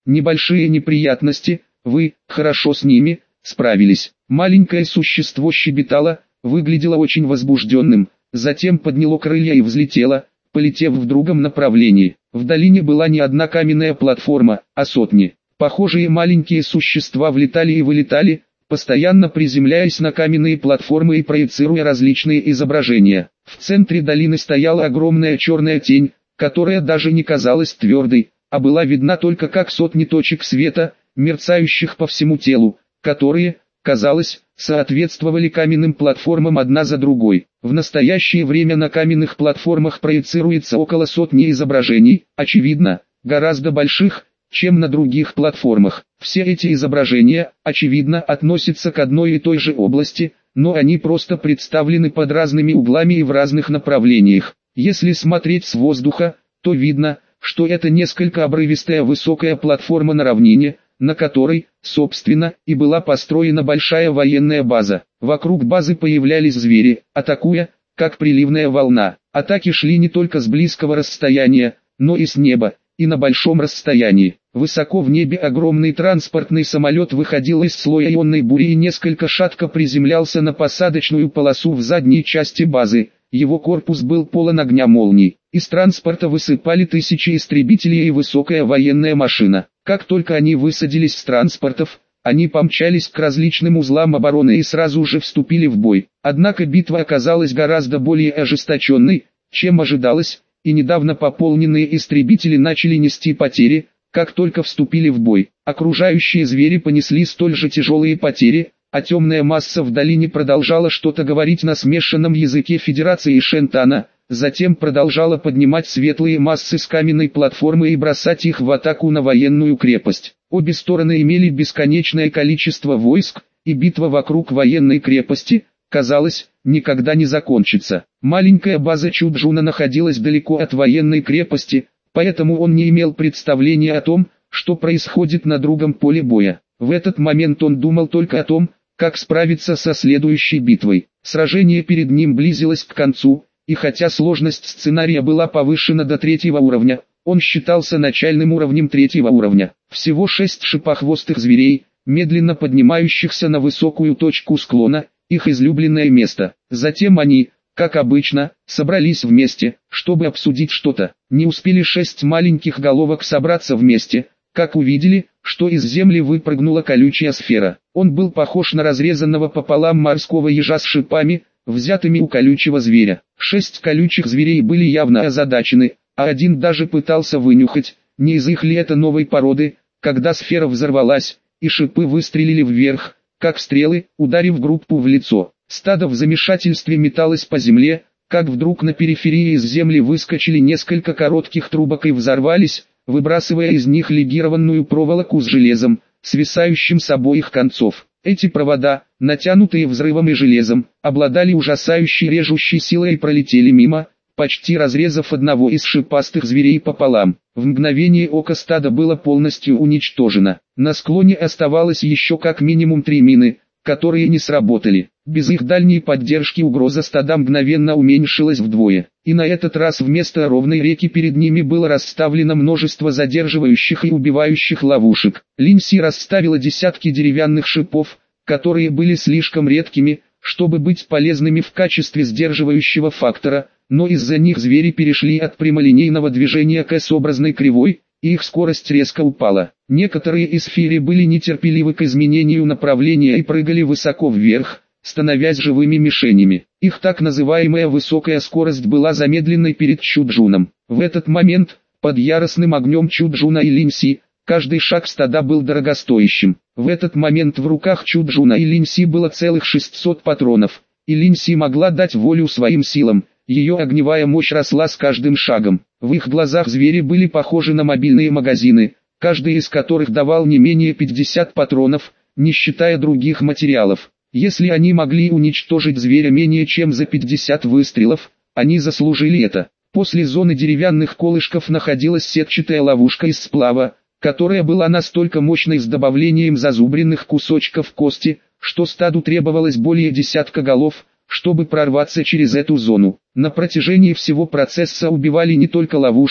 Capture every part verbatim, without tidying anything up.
небольшие неприятности, вы, хорошо с ними, справились. Маленькое существо щебетало, выглядело очень возбужденным, затем подняло крылья и взлетело, полетев в другом направлении. В долине была не одна каменная платформа, а сотни. Похожие маленькие существа влетали и вылетали, постоянно приземляясь на каменные платформы и проецируя различные изображения. В центре долины стояла огромная черная тень, которая даже не казалась твердой, а была видна только как сотни точек света, мерцающих по всему телу, которые, казалось, соответствовали каменным платформам одна за другой. В настоящее время на каменных платформах проецируется около сотни изображений, очевидно, гораздо больших, чем на других платформах. Все эти изображения, очевидно, относятся к одной и той же области, но они просто представлены под разными углами и в разных направлениях. Если смотреть с воздуха, то видно, что это несколько обрывистая высокая платформа на равнине, на которой, собственно, и была построена большая военная база. Вокруг базы появлялись звери, атакуя, как приливная волна. Атаки шли не только с близкого расстояния, но и с неба, и на большом расстоянии. Высоко в небе огромный транспортный самолет выходил из слоя ионной бури и несколько шатко приземлялся на посадочную полосу в задней части базы. Его корпус был полон огня молний. Из транспорта высыпали тысячи истребителей и высокая военная машина. Как только они высадились с транспортов, они помчались к различным узлам обороны и сразу же вступили в бой. Однако битва оказалась гораздо более ожесточенной, чем ожидалось, и недавно пополненные истребители начали нести потери, как только вступили в бой. Окружающие звери понесли столь же тяжелые потери, а темная масса в долине продолжала что-то говорить на смешанном языке Федерации Шентана, затем продолжала поднимать светлые массы с каменной платформы и бросать их в атаку на военную крепость. Обе стороны имели бесконечное количество войск, и битва вокруг военной крепости, казалось, никогда не закончится. Маленькая база Чуджуна находилась далеко от военной крепости, поэтому он не имел представления о том, что происходит на другом поле боя. В этот момент он думал только о том, как справиться со следующей битвой. Сражение перед ним близилось к концу, и хотя сложность сценария была повышена до третьего уровня, он считался начальным уровнем третьего уровня. Всего шесть шипохвостых зверей, медленно поднимающихся на высокую точку склона, их излюбленное место. Затем они, как обычно, собрались вместе, чтобы обсудить что-то. Не успели шесть маленьких головок собраться вместе, как увидели, что из земли выпрыгнула колючая сфера. Он был похож на разрезанного пополам морского ежа с шипами, взятыми у колючего зверя. Шесть колючих зверей были явно озадачены, а один даже пытался вынюхать, не из их ли это новой породы, когда сфера взорвалась, и шипы выстрелили вверх, как стрелы, ударив группу в лицо. Стадо в замешательстве металось по земле, как вдруг на периферии из земли выскочили несколько коротких трубок и взорвались, выбрасывая из них легированную проволоку с железом, свисающим с обоих концов. Эти провода, натянутые взрывом и железом, обладали ужасающей режущей силой и пролетели мимо, почти разрезав одного из шипастых зверей пополам. В мгновение ока стадо было полностью уничтожено. На склоне оставалось еще как минимум три мины, которые не сработали. Без их дальней поддержки угроза стада мгновенно уменьшилась вдвое. И на этот раз вместо ровной реки перед ними было расставлено множество задерживающих и убивающих ловушек. Линси расставила десятки деревянных шипов, которые были слишком редкими, чтобы быть полезными в качестве сдерживающего фактора, но из-за них звери перешли от прямолинейного движения к S-образной кривой, и их скорость резко упала. Некоторые из фири были нетерпеливы к изменению направления и прыгали высоко вверх, становясь живыми мишенями. Их так называемая высокая скорость была замедленной перед Чуджуном. В этот момент, под яростным огнем Чуджуна и Линси, каждый шаг стада был дорогостоящим. В этот момент в руках Чуджуна и Линси было целых шестьсот патронов, и Линси могла дать волю своим силам. Ее огневая мощь росла с каждым шагом. В их глазах звери были похожи на мобильные магазины, каждый из которых давал не менее пятидесяти патронов, не считая других материалов. Если они могли уничтожить зверя менее чем за пятьдесят выстрелов, они заслужили это. После зоны деревянных колышков находилась сетчатая ловушка из сплава, которая была настолько мощной с добавлением зазубренных кусочков кости, что стаду требовалось более десятка голов, чтобы прорваться через эту зону. На протяжении всего процесса убивали не только ловушки,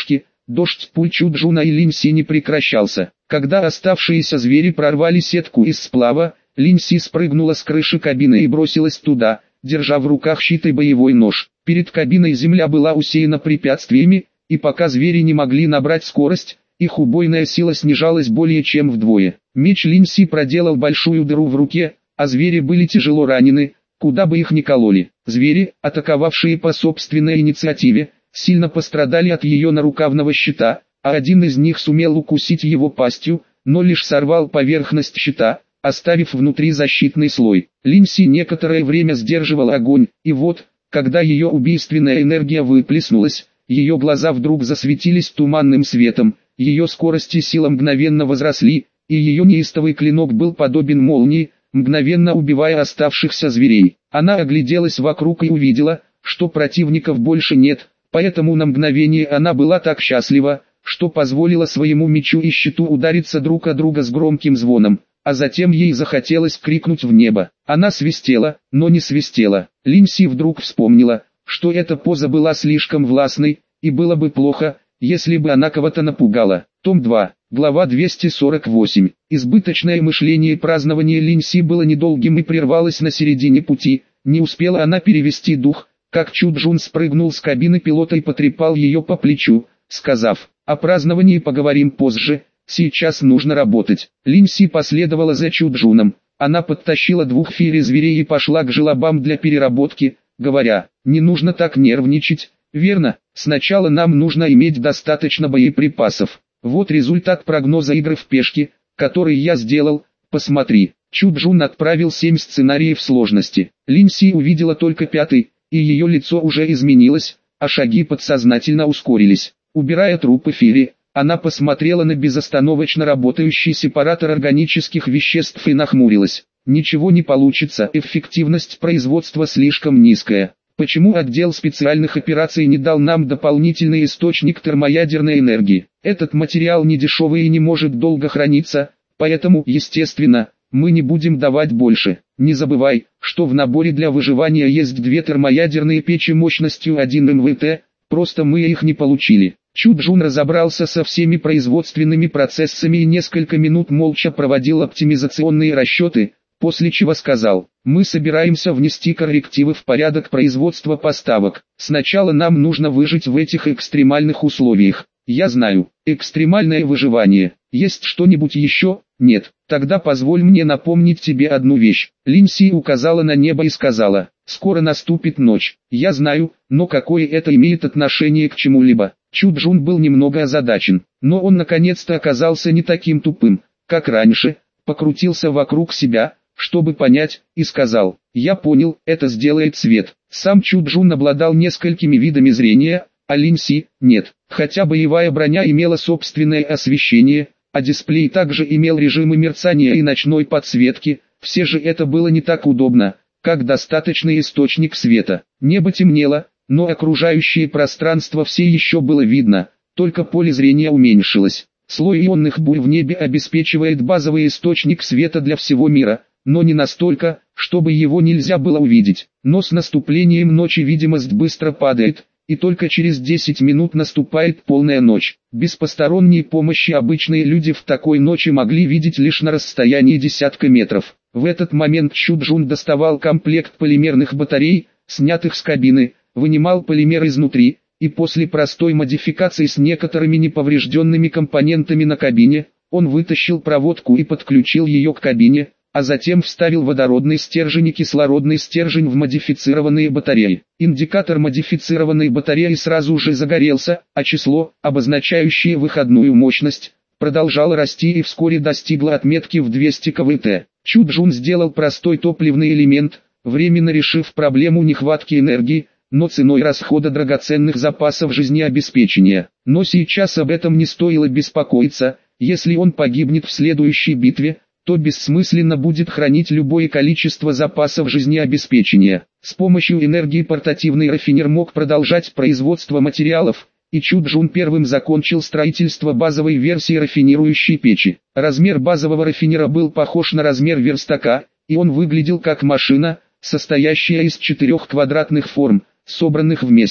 Дождь пуль Чуджуна и Линси не прекращался. Когда оставшиеся звери прорвали сетку из сплава, Линси спрыгнула с крыши кабины и бросилась туда, держа в руках щит и боевой нож. Перед кабиной земля была усеяна препятствиями, и пока звери не могли набрать скорость, их убойная сила снижалась более чем вдвое. Меч Линси проделал большую дыру в руке, а звери были тяжело ранены, куда бы их ни кололи. Звери, атаковавшие по собственной инициативе, сильно пострадали от ее нарукавного щита, а один из них сумел укусить его пастью, но лишь сорвал поверхность щита, оставив внутри защитный слой. Линси некоторое время сдерживал огонь, и вот, когда ее убийственная энергия выплеснулась, ее глаза вдруг засветились туманным светом, ее скорость и сила мгновенно возросли, и ее неистовый клинок был подобен молнии, мгновенно убивая оставшихся зверей. Она огляделась вокруг и увидела, что противников больше нет, поэтому на мгновение она была так счастлива, что позволила своему мечу и щиту удариться друг о друга с громким звоном, а затем ей захотелось крикнуть в небо. Она свистела, но не свистела. Линси вдруг вспомнила, что эта поза была слишком властной, и было бы плохо, если бы она кого-то напугала. Том два, глава двести сорок восемь. Избыточное мышление и празднование Линси было недолгим и прервалось на середине пути. Не успела она перевести дух, как Чуджун спрыгнул с кабины пилота и потрепал ее по плечу, сказав: «О праздновании поговорим позже, сейчас нужно работать». Линси последовала за Чуджуном. Она подтащила двух фири-зверей и пошла к желобам для переработки, говоря: «Не нужно так нервничать, верно? Сначала нам нужно иметь достаточно боеприпасов. Вот результат прогноза игры в пешки, который я сделал, посмотри». Чуджун отправил семь сценариев сложности. Линси увидела только пятый, и ее лицо уже изменилось, а шаги подсознательно ускорились. Убирая трупы Фири, она посмотрела на безостановочно работающий сепаратор органических веществ и нахмурилась. Ничего не получится, эффективность производства слишком низкая. Почему отдел специальных операций не дал нам дополнительный источник термоядерной энергии? Этот материал не дешевый и не может долго храниться, поэтому, естественно, мы не будем давать больше. Не забывай, что в наборе для выживания есть две термоядерные печи мощностью один эм вэ тэ, просто мы их не получили. Чуджун разобрался со всеми производственными процессами и несколько минут молча проводил оптимизационные расчеты, после чего сказал: «Мы собираемся внести коррективы в порядок производства поставок. Сначала нам нужно выжить в этих экстремальных условиях». «Я знаю, экстремальное выживание. Есть что-нибудь еще?» «Нет». «Тогда позволь мне напомнить тебе одну вещь». Линси указала на небо и сказала: «Скоро наступит ночь». «Я знаю, но какое это имеет отношение к чему-либо?» Чуджун был немного озадачен, но он наконец-то оказался не таким тупым, как раньше, покрутился вокруг себя, чтобы понять, и сказал: «Я понял, это сделает свет». Сам Чуджун обладал несколькими видами зрения, а Линси – нет. Хотя боевая броня имела собственное освещение, а дисплей также имел режимы мерцания и ночной подсветки, все же это было не так удобно, как достаточный источник света. Небо темнело, но окружающее пространство все еще было видно, только поле зрения уменьшилось. Слой ионных бурь в небе обеспечивает базовый источник света для всего мира, но не настолько, чтобы его нельзя было увидеть. Но с наступлением ночи видимость быстро падает, и только через десять минут наступает полная ночь. Без посторонней помощи обычные люди в такой ночи могли видеть лишь на расстоянии десятка метров. В этот момент Чуджун доставал комплект полимерных батарей, снятых с кабины, вынимал полимер изнутри, и после простой модификации с некоторыми неповрежденными компонентами на кабине, он вытащил проводку и подключил ее к кабине, а затем вставил водородный стержень и кислородный стержень в модифицированные батареи. Индикатор модифицированной батареи сразу же загорелся, а число, обозначающее выходную мощность, продолжало расти и вскоре достигло отметки в двести киловатт. Чуджун сделал простой топливный элемент, временно решив проблему нехватки энергии, но ценой расхода драгоценных запасов жизнеобеспечения. Но сейчас об этом не стоило беспокоиться, если он погибнет в следующей битве, то бессмысленно будет хранить любое количество запасов жизнеобеспечения. С помощью энергии портативный рафинер мог продолжать производство материалов, и Чуджун первым закончил строительство базовой версии рафинирующей печи. Размер базового рафинера был похож на размер верстака, и он выглядел как машина, состоящая из четырех квадратных форм, собранных вместе.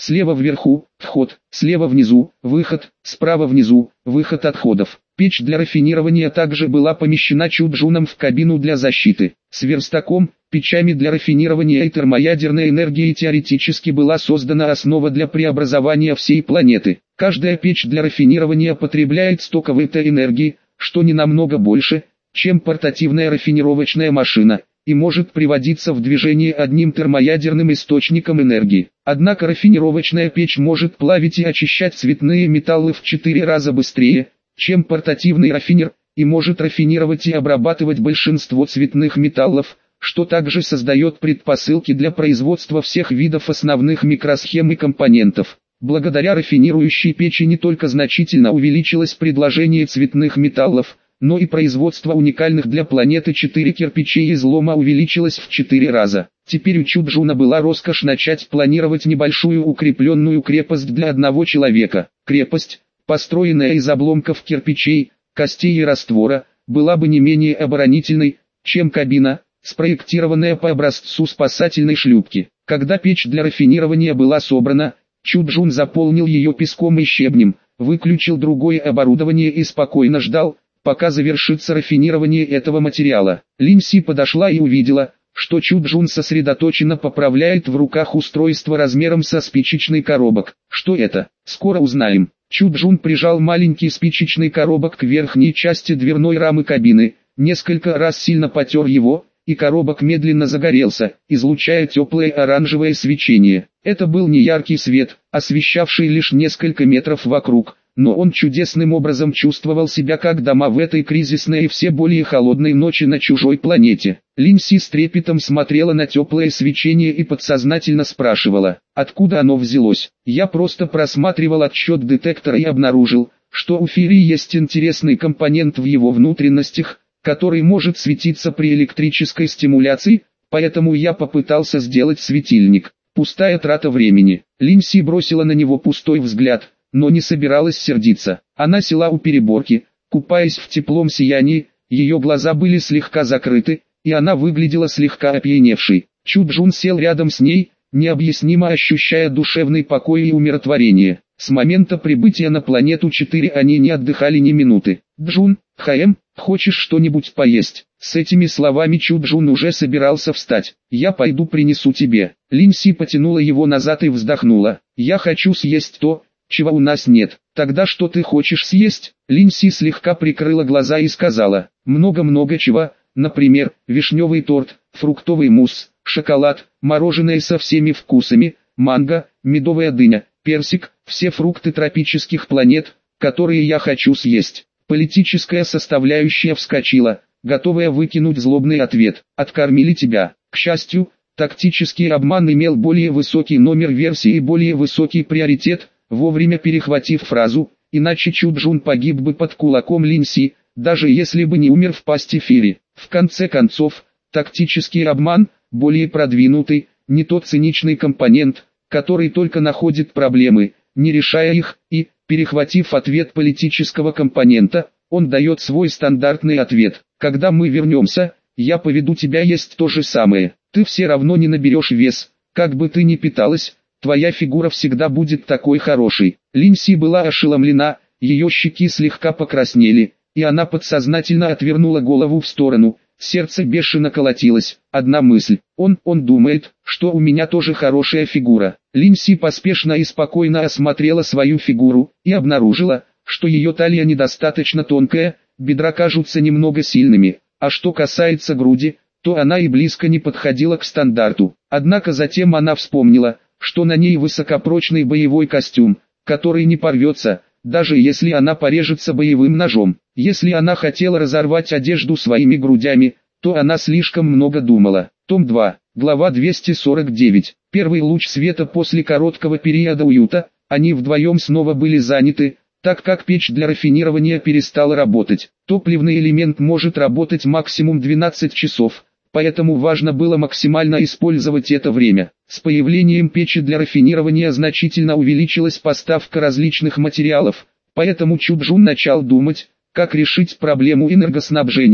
Слева вверху – вход, слева внизу – выход, справа внизу – выход отходов. Печь для рафинирования также была помещена Чуджуном в кабину для защиты. С верстаком, печами для рафинирования и термоядерной энергией теоретически была создана основа для преобразования всей планеты. Каждая печь для рафинирования потребляет сто киловатт энергии, что не намного больше, чем портативная рафинировочная машина, и может приводиться в движение одним термоядерным источником энергии. Однако рафинировочная печь может плавить и очищать цветные металлы в четыре раза быстрее, чем портативный рафинер, и может рафинировать и обрабатывать большинство цветных металлов, что также создает предпосылки для производства всех видов основных микросхем и компонентов. Благодаря рафинирующей печи не только значительно увеличилось предложение цветных металлов, но и производство уникальных для планеты четыре кирпичей излома увеличилось в четыре раза. Теперь у Чуджуна была роскошь начать планировать небольшую укрепленную крепость для одного человека. Крепость, построенная из обломков кирпичей, костей и раствора, была бы не менее оборонительной, чем кабина, спроектированная по образцу спасательной шлюпки. Когда печь для рафинирования была собрана, Чуджун заполнил ее песком и щебнем, выключил другое оборудование и спокойно ждал, пока завершится рафинирование этого материала. Линси подошла и увидела, что Чуджун сосредоточенно поправляет в руках устройство размером со спичечный коробок. Что это? Скоро узнаем. Чуджун прижал маленький спичечный коробок к верхней части дверной рамы кабины, несколько раз сильно потер его, и коробок медленно загорелся, излучая теплое оранжевое свечение. Это был не яркий свет, освещавший лишь несколько метров вокруг, но он чудесным образом чувствовал себя как дома в этой кризисной и все более холодной ночи на чужой планете. Линси с трепетом смотрела на теплое свечение и подсознательно спрашивала, откуда оно взялось. Я просто просматривал отсчет детектора и обнаружил, что у Фири есть интересный компонент в его внутренностях, который может светиться при электрической стимуляции, поэтому я попытался сделать светильник. Пустая трата времени. Линси бросила на него пустой взгляд, но не собиралась сердиться. Она села у переборки, купаясь в теплом сиянии, ее глаза были слегка закрыты, и она выглядела слегка опьяневшей. Чуджун сел рядом с ней, необъяснимо ощущая душевный покой и умиротворение. С момента прибытия на планету четыре они не отдыхали ни минуты. «Джун, Хаэм, хочешь что-нибудь поесть?» С этими словами Чуджун уже собирался встать. «Я пойду принесу тебе». Линси потянула его назад и вздохнула. «Я хочу съесть то, чего у нас нет». «Тогда что ты хочешь съесть?» Линси слегка прикрыла глаза и сказала, «Много-много чего, например, вишневый торт, фруктовый мусс, шоколад, мороженое со всеми вкусами, манго, медовая дыня, персик, все фрукты тропических планет, которые я хочу съесть». Политическая составляющая вскочила, готовая выкинуть злобный ответ. «Откормили тебя». К счастью, тактический обман имел более высокий номер версии и более высокий приоритет, вовремя перехватив фразу, иначе Чуджун погиб бы под кулаком Линси, даже если бы не умер в пасти Фири. В конце концов, тактический обман, более продвинутый, не тот циничный компонент, который только находит проблемы, не решая их, и, перехватив ответ политического компонента, он дает свой стандартный ответ. «Когда мы вернемся, я поведу тебя есть то же самое. Ты все равно не наберешь вес, как бы ты ни питалась, твоя фигура всегда будет такой хорошей». Линси была ошеломлена, ее щеки слегка покраснели, и она подсознательно отвернула голову в сторону. Сердце бешено колотилось. Одна мысль. Он, он думает, что у меня тоже хорошая фигура. Линси поспешно и спокойно осмотрела свою фигуру, и обнаружила, что ее талия недостаточно тонкая, бедра кажутся немного сильными, а что касается груди, то она и близко не подходила к стандарту. Однако затем она вспомнила, что на ней высокопрочный боевой костюм, который не порвется, даже если она порежется боевым ножом. Если она хотела разорвать одежду своими грудями, то она слишком много думала. Том два, глава двести сорок девять. Первый луч света после короткого периода уюта, они вдвоем снова были заняты, так как печь для рафинирования перестала работать. Топливный элемент может работать максимум двенадцать часов, поэтому важно было максимально использовать это время. С появлением печи для рафинирования значительно увеличилась поставка различных материалов, поэтому Чуджун начал думать, как решить проблему энергоснабжения,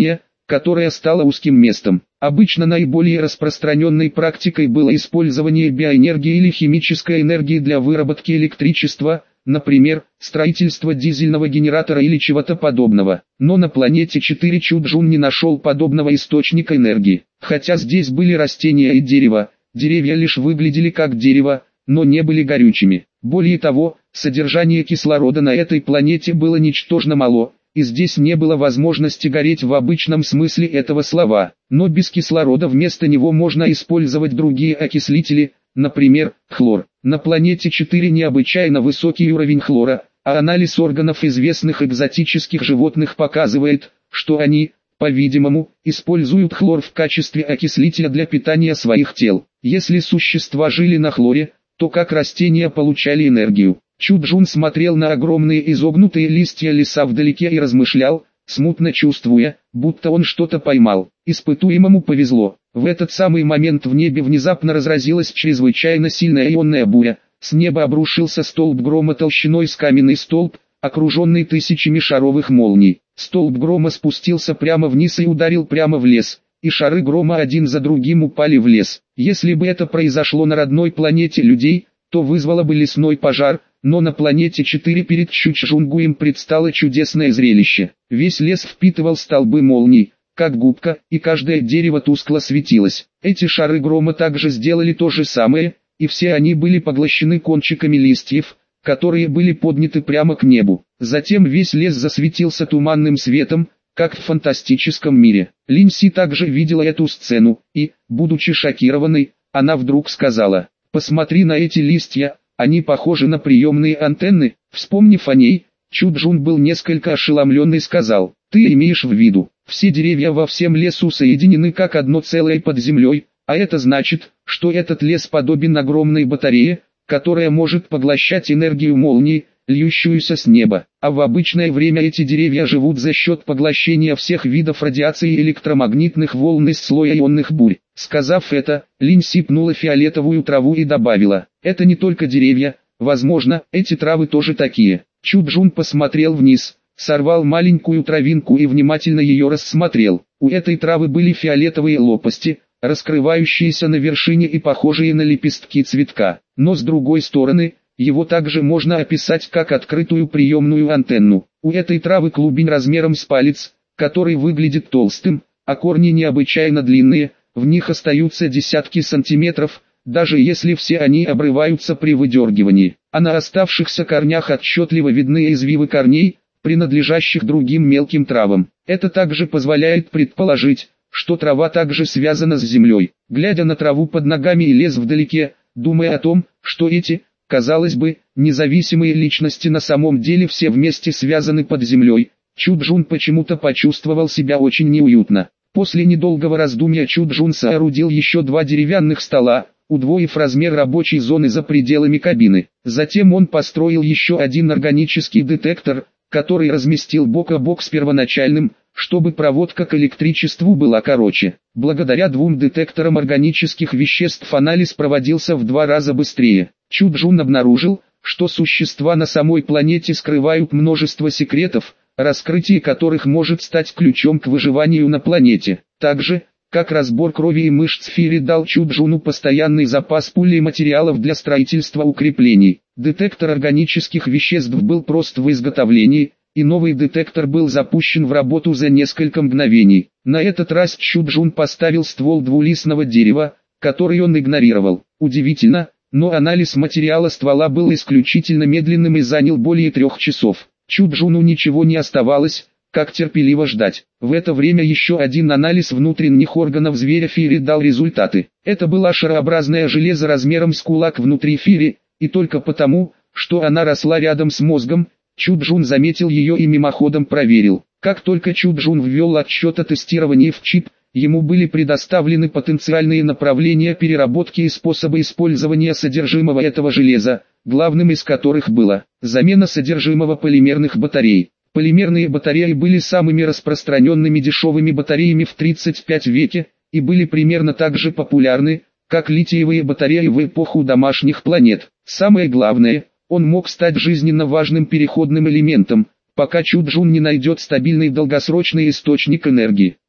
которая стала узким местом. Обычно наиболее распространенной практикой было использование биоэнергии или химической энергии для выработки электричества, например, строительство дизельного генератора или чего-то подобного. Но на планете четыре Чуджун не нашел подобного источника энергии. Хотя здесь были растения и дерево, деревья лишь выглядели как дерево, но не были горючими. Более того, содержание кислорода на этой планете было ничтожно мало, и здесь не было возможности гореть в обычном смысле этого слова. Но без кислорода вместо него можно использовать другие окислители, например, хлор. На планете четыре необычайно высокий уровень хлора, а анализ органов известных экзотических животных показывает, что они, по-видимому, используют хлор в качестве окислителя для питания своих тел. Если существа жили на хлоре, то как растения получали энергию? Чуджун смотрел на огромные изогнутые листья леса вдалеке и размышлял, смутно чувствуя, будто он что-то поймал. Испытуемому повезло. В этот самый момент в небе внезапно разразилась чрезвычайно сильная ионная буря. С неба обрушился столб грома толщиной с каменный столб, окруженный тысячами шаровых молний. Столб грома спустился прямо вниз и ударил прямо в лес, и шары грома один за другим упали в лес. Если бы это произошло на родной планете людей, то вызвало бы лесной пожар, но на планете четыре перед Чуджунгуем предстало чудесное зрелище. Весь лес впитывал столбы молний, как губка, и каждое дерево тускло светилось. Эти шары грома также сделали то же самое, и все они были поглощены кончиками листьев, которые были подняты прямо к небу. Затем весь лес засветился туманным светом, как в фантастическом мире. Линси также видела эту сцену, и, будучи шокированной, она вдруг сказала: «Посмотри на эти листья, они похожи на приемные антенны». Вспомнив о ней, Чуджун был несколько ошеломлен и сказал: «Ты имеешь в виду, все деревья во всем лесу соединены как одно целое под землей, а это значит, что этот лес подобен огромной батарее, которая может поглощать энергию молнии, льющуюся с неба, а в обычное время эти деревья живут за счет поглощения всех видов радиации и электромагнитных волн из слоя ионных бурь». Сказав это, Линси пнула фиолетовую траву и добавила: «Это не только деревья, возможно, эти травы тоже такие». Чуджун посмотрел вниз, сорвал маленькую травинку и внимательно ее рассмотрел. У этой травы были фиолетовые лопасти, раскрывающиеся на вершине и похожие на лепестки цветка. Но с другой стороны, его также можно описать как открытую приемную антенну. У этой травы клубень размером с палец, который выглядит толстым, а корни необычайно длинные, в них остаются десятки сантиметров, даже если все они обрываются при выдергивании. А на оставшихся корнях отчетливо видны извивы корней, принадлежащих другим мелким травам. Это также позволяет предположить, что трава также связана с землей. Глядя на траву под ногами и лес вдалеке, думая о том, что эти, казалось бы, независимые личности на самом деле все вместе связаны под землей, Чуджун почему-то почувствовал себя очень неуютно. После недолгого раздумья Чуджун соорудил еще два деревянных стола, удвоив размер рабочей зоны за пределами кабины. Затем он построил еще один органический детектор, который разместил бок о бок с первоначальным, чтобы проводка к электричеству была короче. Благодаря двум детекторам органических веществ анализ проводился в два раза быстрее. Чуджун обнаружил, что существа на самой планете скрывают множество секретов, раскрытие которых может стать ключом к выживанию на планете. Также, как разбор крови и мышц Фири дал Чуджуну постоянный запас пуль и материалов для строительства укреплений. Детектор органических веществ был прост в изготовлении, и новый детектор был запущен в работу за несколько мгновений. На этот раз Чуджун поставил ствол двулистного дерева, который он игнорировал. Удивительно, но анализ материала ствола был исключительно медленным и занял более трех часов. Чуджуну ничего не оставалось, как терпеливо ждать. В это время еще один анализ внутренних органов зверя Фири дал результаты. Это была шарообразное железо размером с кулак внутри Фири, и только потому, что она росла рядом с мозгом, Чуджун заметил ее и мимоходом проверил. Как только Чуджун ввел отчет о тестировании в чип, ему были предоставлены потенциальные направления переработки и способы использования содержимого этого железа, главным из которых было замена содержимого полимерных батарей. Полимерные батареи были самыми распространенными дешевыми батареями в тридцать пятом веке, и были примерно так же популярны, как литиевые батареи в эпоху домашних планет. Самое главное, он мог стать жизненно важным переходным элементом, пока Чуджун не найдет стабильный долгосрочный источник энергии.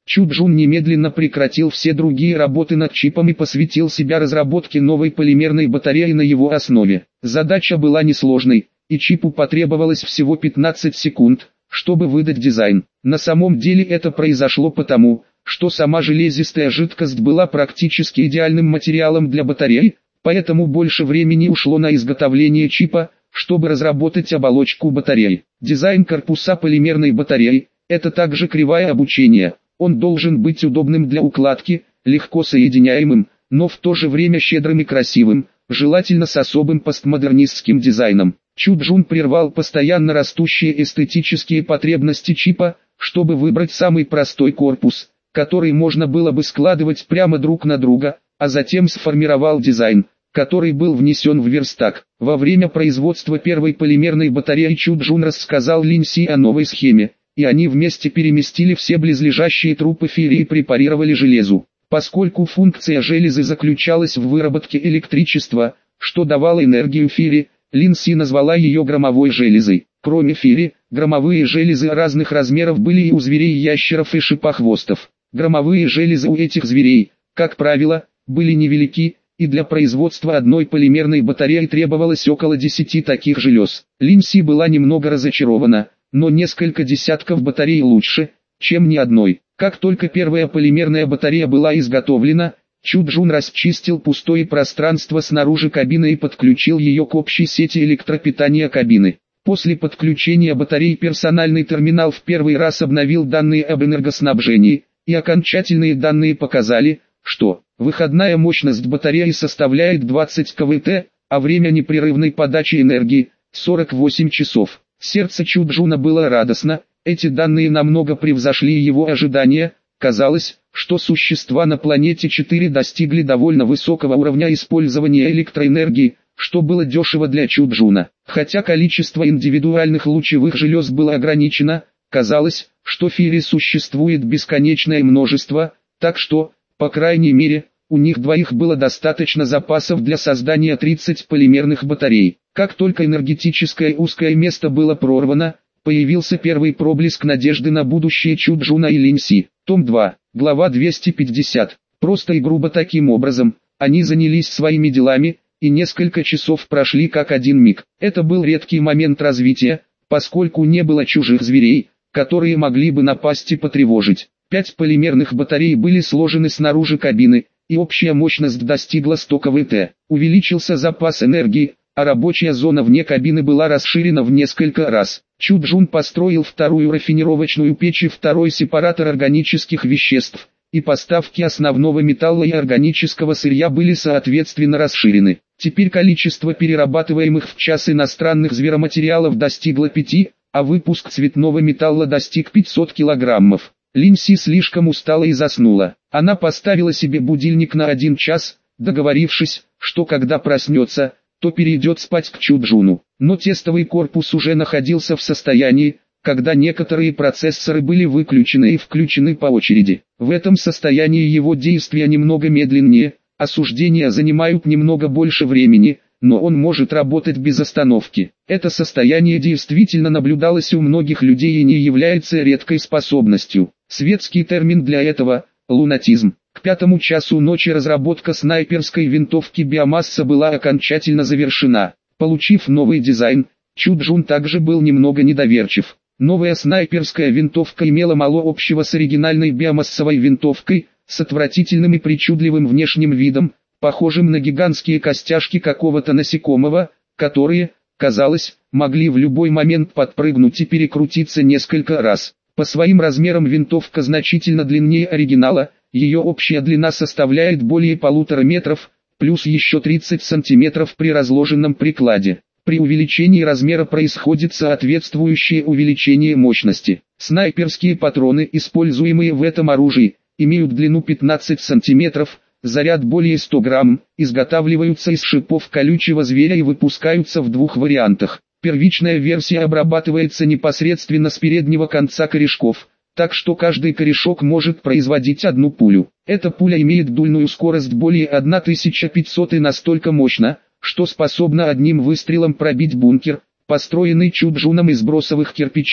Чуджун немедленно прекратил все другие работы над чипом и посвятил себя разработке новой полимерной батареи на его основе. Задача была несложной, и чипу потребовалось всего пятнадцать секунд, чтобы выдать дизайн. На самом деле это произошло потому, что сама железистая жидкость была практически идеальным материалом для батареи, поэтому больше времени ушло на изготовление чипа, чтобы разработать оболочку батареи. Дизайн корпуса полимерной батареи – это также кривая обучения. Он должен быть удобным для укладки, легко соединяемым, но в то же время щедрым и красивым, желательно с особым постмодернистским дизайном. Чуджун прервал постоянно растущие эстетические потребности чипа, чтобы выбрать самый простой корпус, который можно было бы складывать прямо друг на друга, а затем сформировал дизайн, который был внесен в верстак. Во время производства первой полимерной батареи Чуджун рассказал Линси о новой схеме, и они вместе переместили все близлежащие трупы ферри и препарировали железу. Поскольку функция железы заключалась в выработке электричества, что давало энергию ферри, Линси назвала ее громовой железой. Кроме ферри, громовые железы разных размеров были и у зверей ящеров и шипохвостов. Громовые железы у этих зверей, как правило, были невелики, и для производства одной полимерной батареи требовалось около десяти таких желез. Линси была немного разочарована, но несколько десятков батарей лучше, чем ни одной. Как только первая полимерная батарея была изготовлена, Чуджун расчистил пустое пространство снаружи кабины и подключил ее к общей сети электропитания кабины. После подключения батарей персональный терминал в первый раз обновил данные об энергоснабжении, и окончательные данные показали, что выходная мощность батареи составляет двадцать киловатт, а время непрерывной подачи энергии – сорок восемь часов. Сердце Чуджуна было радостно, эти данные намного превзошли его ожидания. Казалось, что существа на планете четыре достигли довольно высокого уровня использования электроэнергии, что было дешево для Чуджуна. Хотя количество индивидуальных лучевых желез было ограничено, казалось, что ферри существует бесконечное множество, так что, по крайней мере, у них двоих было достаточно запасов для создания тридцати полимерных батарей. Как только энергетическое узкое место было прорвано, появился первый проблеск надежды на будущее Чуджуна и Линси. Том два, глава двести пятьдесят. Просто и грубо таким образом, они занялись своими делами, и несколько часов прошли как один миг. Это был редкий момент развития, поскольку не было чужих зверей, которые могли бы напасть и потревожить. Пять полимерных батарей были сложены снаружи кабины, и общая мощность достигла ста киловатт. Увеличился запас энергии, а рабочая зона вне кабины была расширена в несколько раз. Чуджун построил вторую рафинировочную печь и второй сепаратор органических веществ, и поставки основного металла и органического сырья были соответственно расширены. Теперь количество перерабатываемых в час иностранных звероматериалов достигло пяти, а выпуск цветного металла достиг пятисот килограммов. Линси слишком устала и заснула. Она поставила себе будильник на один час, договорившись, что когда проснется, то перейдет спать к Чуджуну. Но тестовый корпус уже находился в состоянии, когда некоторые процессоры были выключены и включены по очереди. В этом состоянии его действия немного медленнее, осуждения занимают немного больше времени, но он может работать без остановки. Это состояние действительно наблюдалось у многих людей и не является редкой способностью. Светский термин для этого – лунатизм. К пятому часу ночи разработка снайперской винтовки «Биомасса» была окончательно завершена. Получив новый дизайн, Чуджун также был немного недоверчив. Новая снайперская винтовка имела мало общего с оригинальной биомассовой винтовкой, с отвратительным и причудливым внешним видом, похожим на гигантские костяшки какого-то насекомого, которые, казалось, могли в любой момент подпрыгнуть и перекрутиться несколько раз. По своим размерам винтовка значительно длиннее оригинала, ее общая длина составляет более полутора метров, плюс еще тридцать сантиметров при разложенном прикладе. При увеличении размера происходит соответствующее увеличение мощности. Снайперские патроны, используемые в этом оружии, имеют длину пятнадцать сантиметров, заряд более ста грамм, изготавливаются из шипов колючего зверя и выпускаются в двух вариантах. Первичная версия обрабатывается непосредственно с переднего конца корешков, так что каждый корешок может производить одну пулю. Эта пуля имеет дульную скорость более тысячи пятисот и настолько мощна, что способна одним выстрелом пробить бункер, построенный Чуджуном из бросовых кирпичей,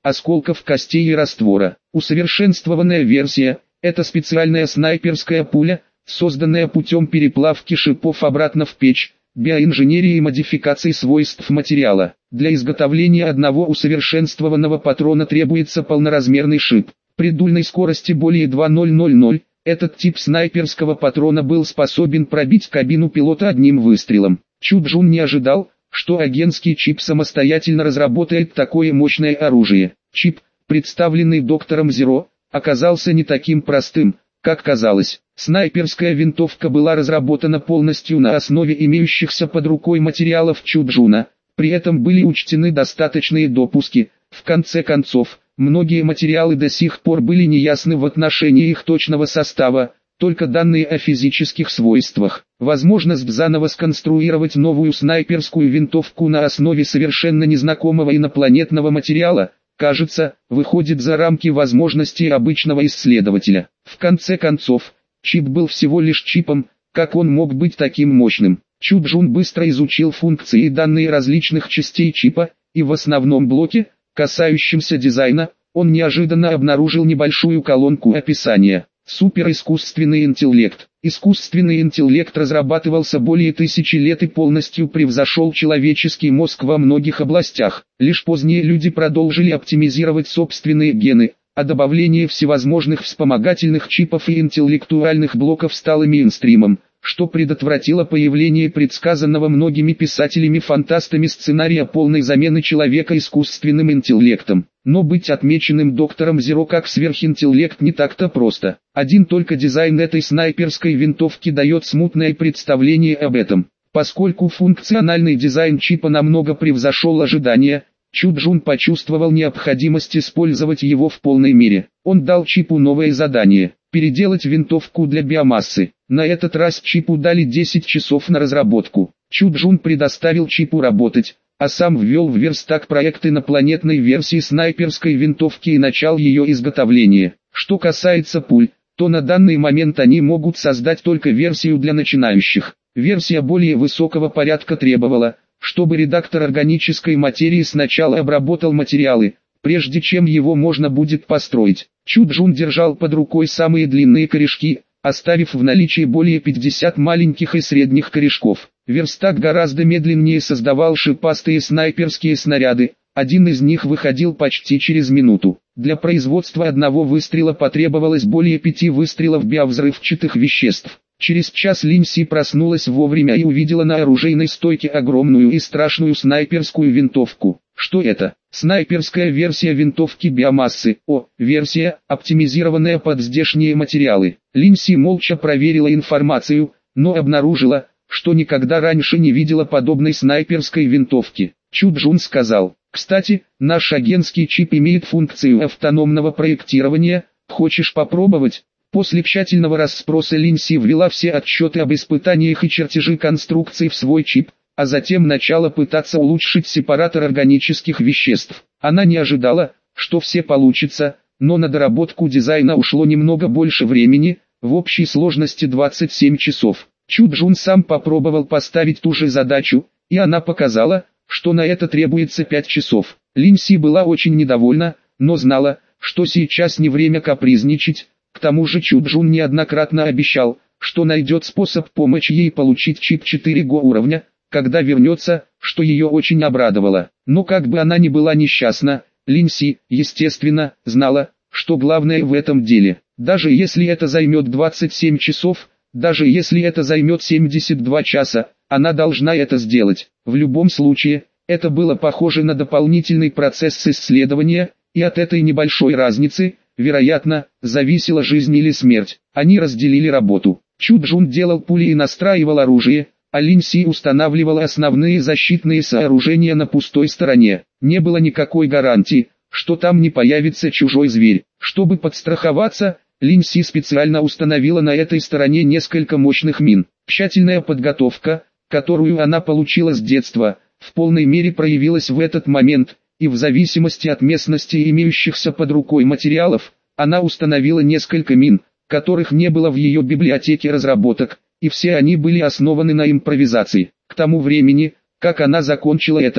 осколков костей и раствора. Усовершенствованная версия – это специальная снайперская пуля, созданная путем переплавки шипов обратно в печь, биоинженерии и модификации свойств материала. Для изготовления одного усовершенствованного патрона требуется полноразмерный шип. При дульной скорости более два тысячи, этот тип снайперского патрона был способен пробить кабину пилота одним выстрелом. Чу Джун не ожидал, что агентский чип самостоятельно разработает такое мощное оружие. Чип, представленный доктором Зеро, оказался не таким простым, как казалось. Снайперская винтовка была разработана полностью на основе имеющихся под рукой материалов Чу Джуна, при этом были учтены достаточные допуски. В конце концов, многие материалы до сих пор были неясны в отношении их точного состава, только данные о физических свойствах. Возможность заново сконструировать новую снайперскую винтовку на основе совершенно незнакомого инопланетного материала, кажется, выходит за рамки возможностей обычного исследователя. В конце концов, чип был всего лишь чипом, как он мог быть таким мощным? Чу Джун быстро изучил функции и данные различных частей чипа, и в основном блоке, касающемся дизайна, он неожиданно обнаружил небольшую колонку описания. Суперискусственный интеллект. Искусственный интеллект разрабатывался более тысячи лет и полностью превзошел человеческий мозг во многих областях. Лишь поздние люди продолжили оптимизировать собственные гены, а добавление всевозможных вспомогательных чипов и интеллектуальных блоков стало мейнстримом, что предотвратило появление предсказанного многими писателями-фантастами сценария полной замены человека искусственным интеллектом. Но быть отмеченным доктором Зеро как сверхинтеллект не так-то просто. Один только дизайн этой снайперской винтовки дает смутное представление об этом. Поскольку функциональный дизайн чипа намного превзошел ожидания, Чу Джун почувствовал необходимость использовать его в полной мере. Он дал чипу новое задание – переделать винтовку для биомассы. На этот раз чипу дали десять часов на разработку. Чу Джун предоставил чипу работать, а сам ввел в верстак проект инопланетной версии снайперской винтовки и начал ее изготовление. Что касается пуль, то на данный момент они могут создать только версию для начинающих. Версия более высокого порядка требовала, чтобы редактор органической материи сначала обработал материалы, прежде чем его можно будет построить. Чу Джун держал под рукой самые длинные корешки, оставив в наличии более пятидесяти маленьких и средних корешков. Верстак гораздо медленнее создавал шипастые снайперские снаряды, один из них выходил почти через минуту. Для производства одного выстрела потребовалось более пяти выстрелов биовзрывчатых веществ. Через час Линь Си проснулась вовремя и увидела на оружейной стойке огромную и страшную снайперскую винтовку. Что это? Снайперская версия винтовки биомассы. О, версия, оптимизированная под здешние материалы. Линь Си молча проверила информацию, но обнаружила, что никогда раньше не видела подобной снайперской винтовки. Чу Джун сказал: «Кстати, наш агентский чип имеет функцию автономного проектирования, хочешь попробовать?» После тщательного расспроса Линь Си ввела все отчеты об испытаниях и чертежи конструкций в свой чип, а затем начала пытаться улучшить сепаратор органических веществ. Она не ожидала, что все получится, но на доработку дизайна ушло немного больше времени, в общей сложности двадцать семь часов. Чу Джун сам попробовал поставить ту же задачу, и она показала, что на это требуется пять часов. Линь Си была очень недовольна, но знала, что сейчас не время капризничать. К тому же Чу Джун неоднократно обещал, что найдет способ помочь ей получить чип четыре Го уровня, когда вернется, что ее очень обрадовало. Но как бы она ни была несчастна, Линь Си, естественно, знала, что главное в этом деле. Даже если это займет двадцать семь часов, даже если это займет семьдесят два часа, она должна это сделать. В любом случае, это было похоже на дополнительный процесс исследования, и от этой небольшой разницы, вероятно, зависела жизнь или смерть. Они разделили работу. Чу Джун делал пули и настраивал оружие, а Линь Си устанавливала основные защитные сооружения на пустой стороне. Не было никакой гарантии, что там не появится чужой зверь. Чтобы подстраховаться, Линь Си специально установила на этой стороне несколько мощных мин. Тщательная подготовка, которую она получила с детства, в полной мере проявилась в этот момент, и в зависимости от местности и имеющихся под рукой материалов, она установила несколько мин, которых не было в ее библиотеке разработок, и все они были основаны на импровизации. К тому времени, как она закончила это,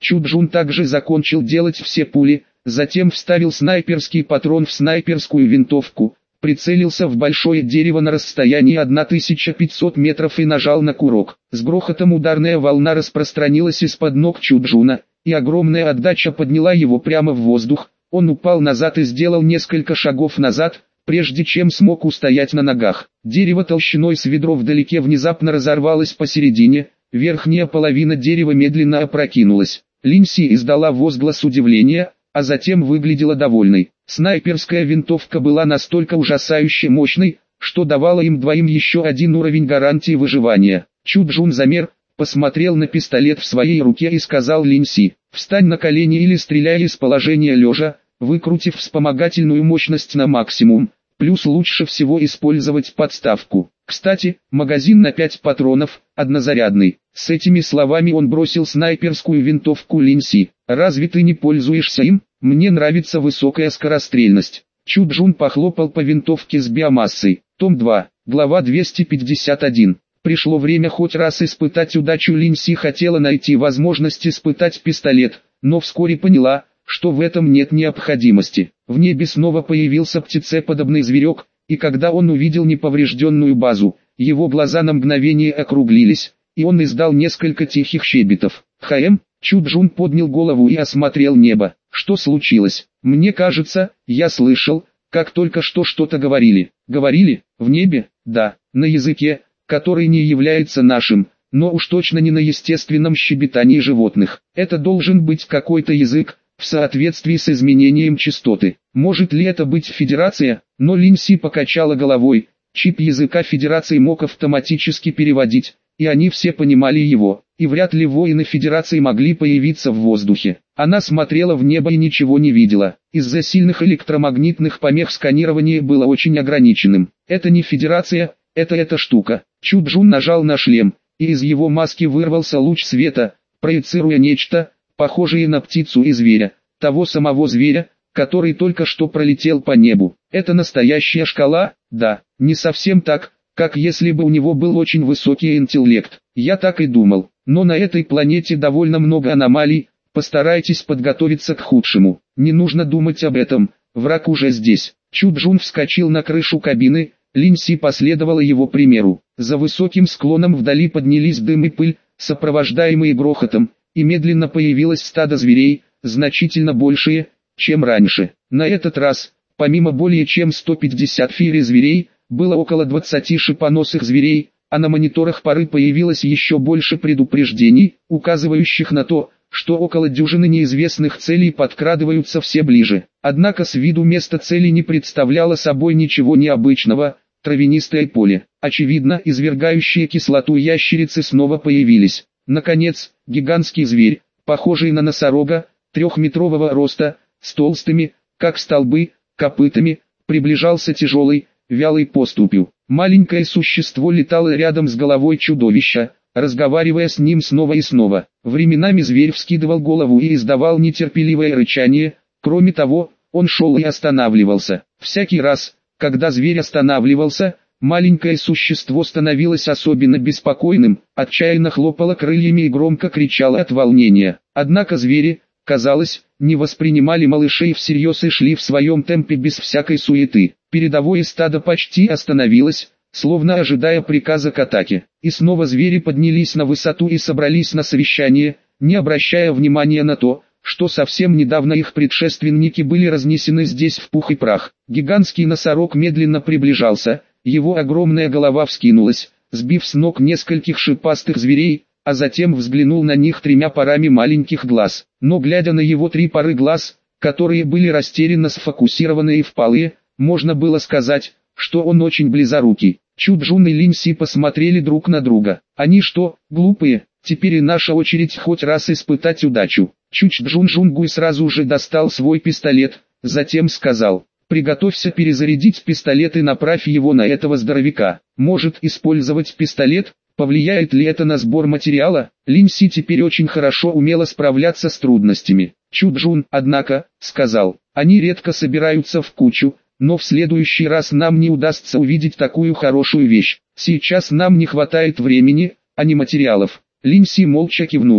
Чуджун также закончил делать все пули, затем вставил снайперский патрон в снайперскую винтовку, прицелился в большое дерево на расстоянии тысяча пятьсот метров и нажал на курок. С грохотом ударная волна распространилась из-под ног Чуджуна, и огромная отдача подняла его прямо в воздух. Он упал назад и сделал несколько шагов назад, прежде чем смог устоять на ногах. Дерево толщиной с ведро вдалеке внезапно разорвалось посередине, верхняя половина дерева медленно опрокинулась. Линси издала возглас удивления, а затем выглядела довольной. Снайперская винтовка была настолько ужасающе мощной, что давала им двоим еще один уровень гарантии выживания. Чуджун замер, посмотрел на пистолет в своей руке и сказал Линси: «Встань на колени или стреляй из положения лежа, выкрутив вспомогательную мощность на максимум, плюс лучше всего использовать подставку. Кстати, магазин на пять патронов, однозарядный». С этими словами он бросил снайперскую винтовку Линси. «Разве ты не пользуешься им? Мне нравится высокая скорострельность». Чуджун похлопал по винтовке с биомассой. Том два, глава двести пятьдесят один. Пришло время хоть раз испытать удачу. Линси хотела найти возможность испытать пистолет, но вскоре поняла, что в этом нет необходимости. В небе снова появился птицеподобный зверек, и когда он увидел неповрежденную базу, его глаза на мгновение округлились, и он издал несколько тихих щебетов. «Хаэм?» Чуджун поднял голову и осмотрел небо. «Что случилось? Мне кажется, я слышал, как только что что-то говорили». «Говорили? В небе?» «Да, на языке, который не является нашим, но уж точно не на естественном щебетании животных. Это должен быть какой-то язык, в соответствии с изменением частоты. Может ли это быть Федерация?» Но Линси покачала головой. Чип языка Федерации мог автоматически переводить, и они все понимали его, и вряд ли воины Федерации могли появиться в воздухе. Она смотрела в небо и ничего не видела. Из-за сильных электромагнитных помех сканирование было очень ограниченным. «Это не Федерация, это эта штука». Чуджун нажал на шлем, и из его маски вырвался луч света, проецируя нечто, похожее на птицу и зверя, того самого зверя, который только что пролетел по небу. «Это настоящая шкала?» «Да, не совсем так, как если бы у него был очень высокий интеллект. Я так и думал, но на этой планете довольно много аномалий, постарайтесь подготовиться к худшему. Не нужно думать об этом, враг уже здесь». Чуджун вскочил на крышу кабины, Линси последовала его примеру. За высоким склоном вдали поднялись дым и пыль, сопровождаемые грохотом, и медленно появилось стадо зверей, значительно большие, чем раньше. На этот раз, помимо более чем ста пятидесяти фири зверей, было около двадцати шипоносых зверей, а на мониторах поры появилось еще больше предупреждений, указывающих на то, что около дюжины неизвестных целей подкрадываются все ближе. Однако с виду место цели не представляло собой ничего необычного, травянистое поле. Очевидно, извергающие кислоту ящерицы снова появились. Наконец, гигантский зверь, похожий на носорога, трехметрового роста, с толстыми, как столбы, копытами, приближался тяжелой, вялой поступью. Маленькое существо летало рядом с головой чудовища, разговаривая с ним снова и снова. Временами зверь вскидывал голову и издавал нетерпеливое рычание. Кроме того, он шел и останавливался. Всякий раз, когда зверь останавливался, маленькое существо становилось особенно беспокойным, отчаянно хлопало крыльями и громко кричало от волнения. Однако звери, казалось, не воспринимали малышей всерьез и шли в своем темпе без всякой суеты. Передовое стадо почти остановилось, словно ожидая приказа к атаке. И снова звери поднялись на высоту и собрались на совещание, не обращая внимания на то, что совсем недавно их предшественники были разнесены здесь в пух и прах. Гигантский носорог медленно приближался, его огромная голова вскинулась, сбив с ног нескольких шипастых зверей, а затем взглянул на них тремя парами маленьких глаз. Но глядя на его три пары глаз, которые были растерянно сфокусированы и впалые, можно было сказать, что он очень близорукий. Чуджун и Линси посмотрели друг на друга. «Они что, глупые? Теперь и наша очередь хоть раз испытать удачу». Чуджун Жунгуй сразу же достал свой пистолет, затем сказал: «Приготовься перезарядить пистолет и направь его на этого здоровяка. Может использовать пистолет? Повлияет ли это на сбор материала?» Линси теперь очень хорошо умела справляться с трудностями. Чуджун, однако, сказал: «Они редко собираются в кучу, но в следующий раз нам не удастся увидеть такую хорошую вещь. Сейчас нам не хватает времени, а не материалов». Линси молча кивнула.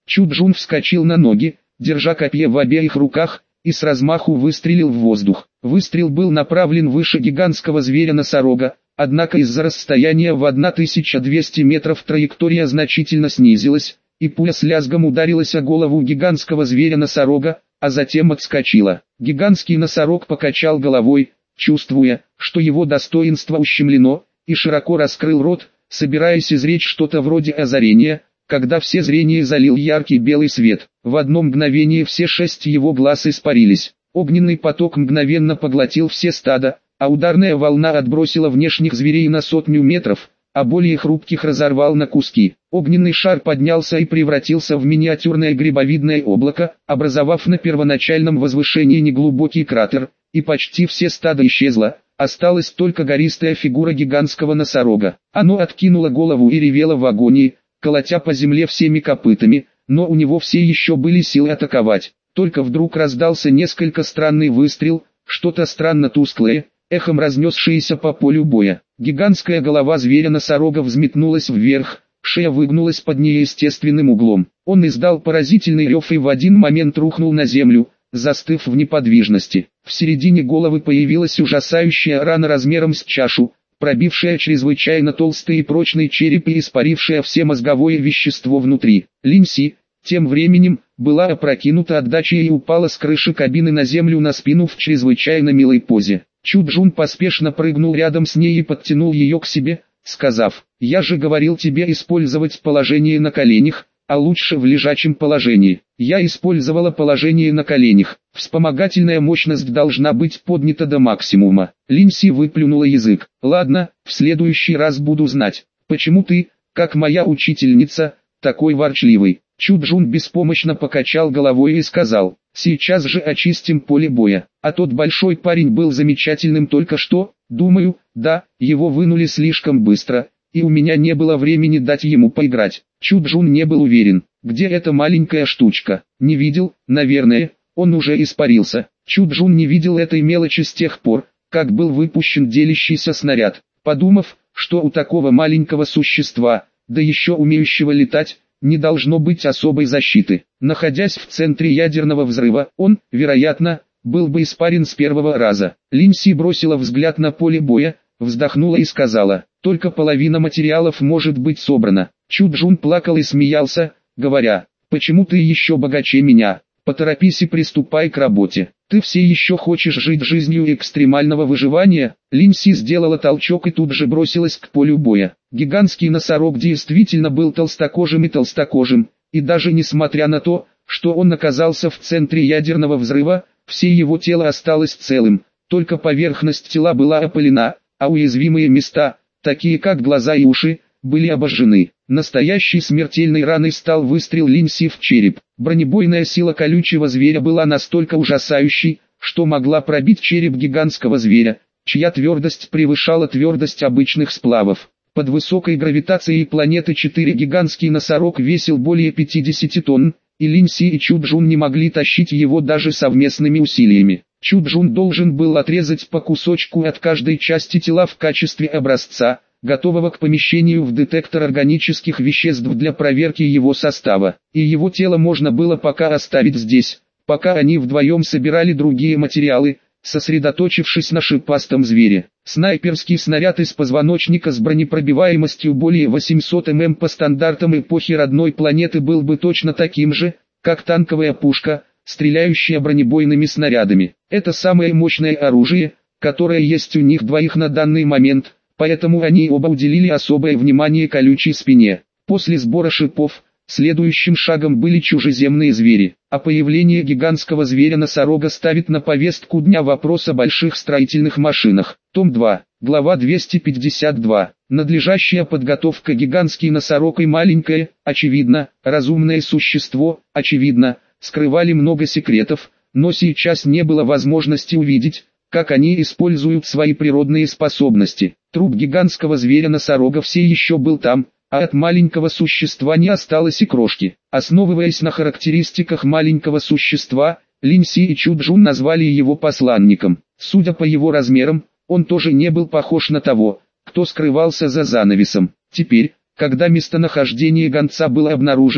Чуджун вскочил на ноги, держа копье в обеих руках, и с размаху выстрелил в воздух. Выстрел был направлен выше гигантского зверя-носорога, однако из-за расстояния в тысячу двести метров траектория значительно снизилась, и пуля с лязгом ударилась о голову гигантского зверя-носорога, а затем отскочила. Гигантский носорог покачал головой, чувствуя, что его достоинство ущемлено, и широко раскрыл рот, собираясь изречь что-то вроде озарения, когда все зрение залил яркий белый свет. В одно мгновение все шесть его глаз испарились. Огненный поток мгновенно поглотил все стада, а ударная волна отбросила внешних зверей на сотню метров, а более хрупких разорвал на куски. Огненный шар поднялся и превратился в миниатюрное грибовидное облако, образовав на первоначальном возвышении неглубокий кратер, и почти все стадо исчезло, осталась только гористая фигура гигантского носорога. Оно откинуло голову и ревело в агонии, колотя по земле всеми копытами, но у него все еще были силы атаковать. Только вдруг раздался несколько странный выстрел, что-то странно тусклое, эхом разнесшееся по полю боя. Гигантская голова зверя-носорога взметнулась вверх, шея выгнулась под неестественным углом. Он издал поразительный рев и в один момент рухнул на землю, застыв в неподвижности. В середине головы появилась ужасающая рана размером с чашу, пробившая чрезвычайно толстый и прочный череп и испарившая все мозговое вещество внутри. Линси, тем временем, была опрокинута отдачей и упала с крыши кабины на землю на спину в чрезвычайно милой позе. Чуджун поспешно прыгнул рядом с ней и подтянул ее к себе, сказав: «Я же говорил тебе использовать положение на коленях, а лучше в лежачем положении». Я использовала положение на коленях. Вспомогательная мощность должна быть поднята до максимума. Линси выплюнула язык. «Ладно, в следующий раз буду знать, почему ты, как моя учительница, такой ворчливый». Чуджун беспомощно покачал головой и сказал: «Сейчас же очистим поле боя». А тот большой парень был замечательным только что, думаю, да, его вынули слишком быстро, и у меня не было времени дать ему поиграть. Чуджун не был уверен, где эта маленькая штучка. Не видел, наверное, он уже испарился. Чуджун не видел этой мелочи с тех пор, как был выпущен делящийся снаряд. Подумав, что у такого маленького существа, да еще умеющего летать, не должно быть особой защиты. Находясь в центре ядерного взрыва, он, вероятно, был бы испарен с первого раза. Линси бросила взгляд на поле боя, вздохнула и сказала: «Только половина материалов может быть собрана». Чуджун плакал и смеялся, говоря: «Почему ты еще богаче меня? Поторопись и приступай к работе. Ты все еще хочешь жить жизнью экстремального выживания?» Линси сделала толчок и тут же бросилась к полю боя. Гигантский носорог действительно был толстокожим и толстокожим, и даже несмотря на то, что он оказался в центре ядерного взрыва, все его тело осталось целым, только поверхность тела была опалена, а уязвимые места, такие как глаза и уши, были обожжены. Настоящей смертельной раной стал выстрел Линси в череп. Бронебойная сила колючего зверя была настолько ужасающей, что могла пробить череп гигантского зверя, чья твердость превышала твердость обычных сплавов. Под высокой гравитацией планеты четыре гигантский носорог весил более пятидесяти тонн, и Линси и Чуджун не могли тащить его даже совместными усилиями. Чуджун должен был отрезать по кусочку от каждой части тела в качестве образца, готового к помещению в детектор органических веществ для проверки его состава. И его тело можно было пока оставить здесь, пока они вдвоем собирали другие материалы, сосредоточившись на шипастом звере. Снайперский снаряд из позвоночника с бронепробиваемостью более восьмисот миллиметров по стандартам эпохи родной планеты был бы точно таким же, как танковая пушка, стреляющая бронебойными снарядами. Это самое мощное оружие, которое есть у них двоих на данный момент, поэтому они оба уделили особое внимание колючей спине. После сбора шипов, следующим шагом были чужеземные звери, а появление гигантского зверя-носорога ставит на повестку дня вопрос о больших строительных машинах. Том два, глава двести пятьдесят два. Надлежащая подготовка. Гигантский носорог и маленькое, очевидно, разумное существо, очевидно, скрывали много секретов, но сейчас не было возможности увидеть, как они используют свои природные способности. Труп гигантского зверя-носорога все еще был там, а от маленького существа не осталось и крошки. Основываясь на характеристиках маленького существа, Линси и Чуджун назвали его посланником. Судя по его размерам, он тоже не был похож на того, кто скрывался за занавесом. Теперь, когда местонахождение гонца было обнаружено,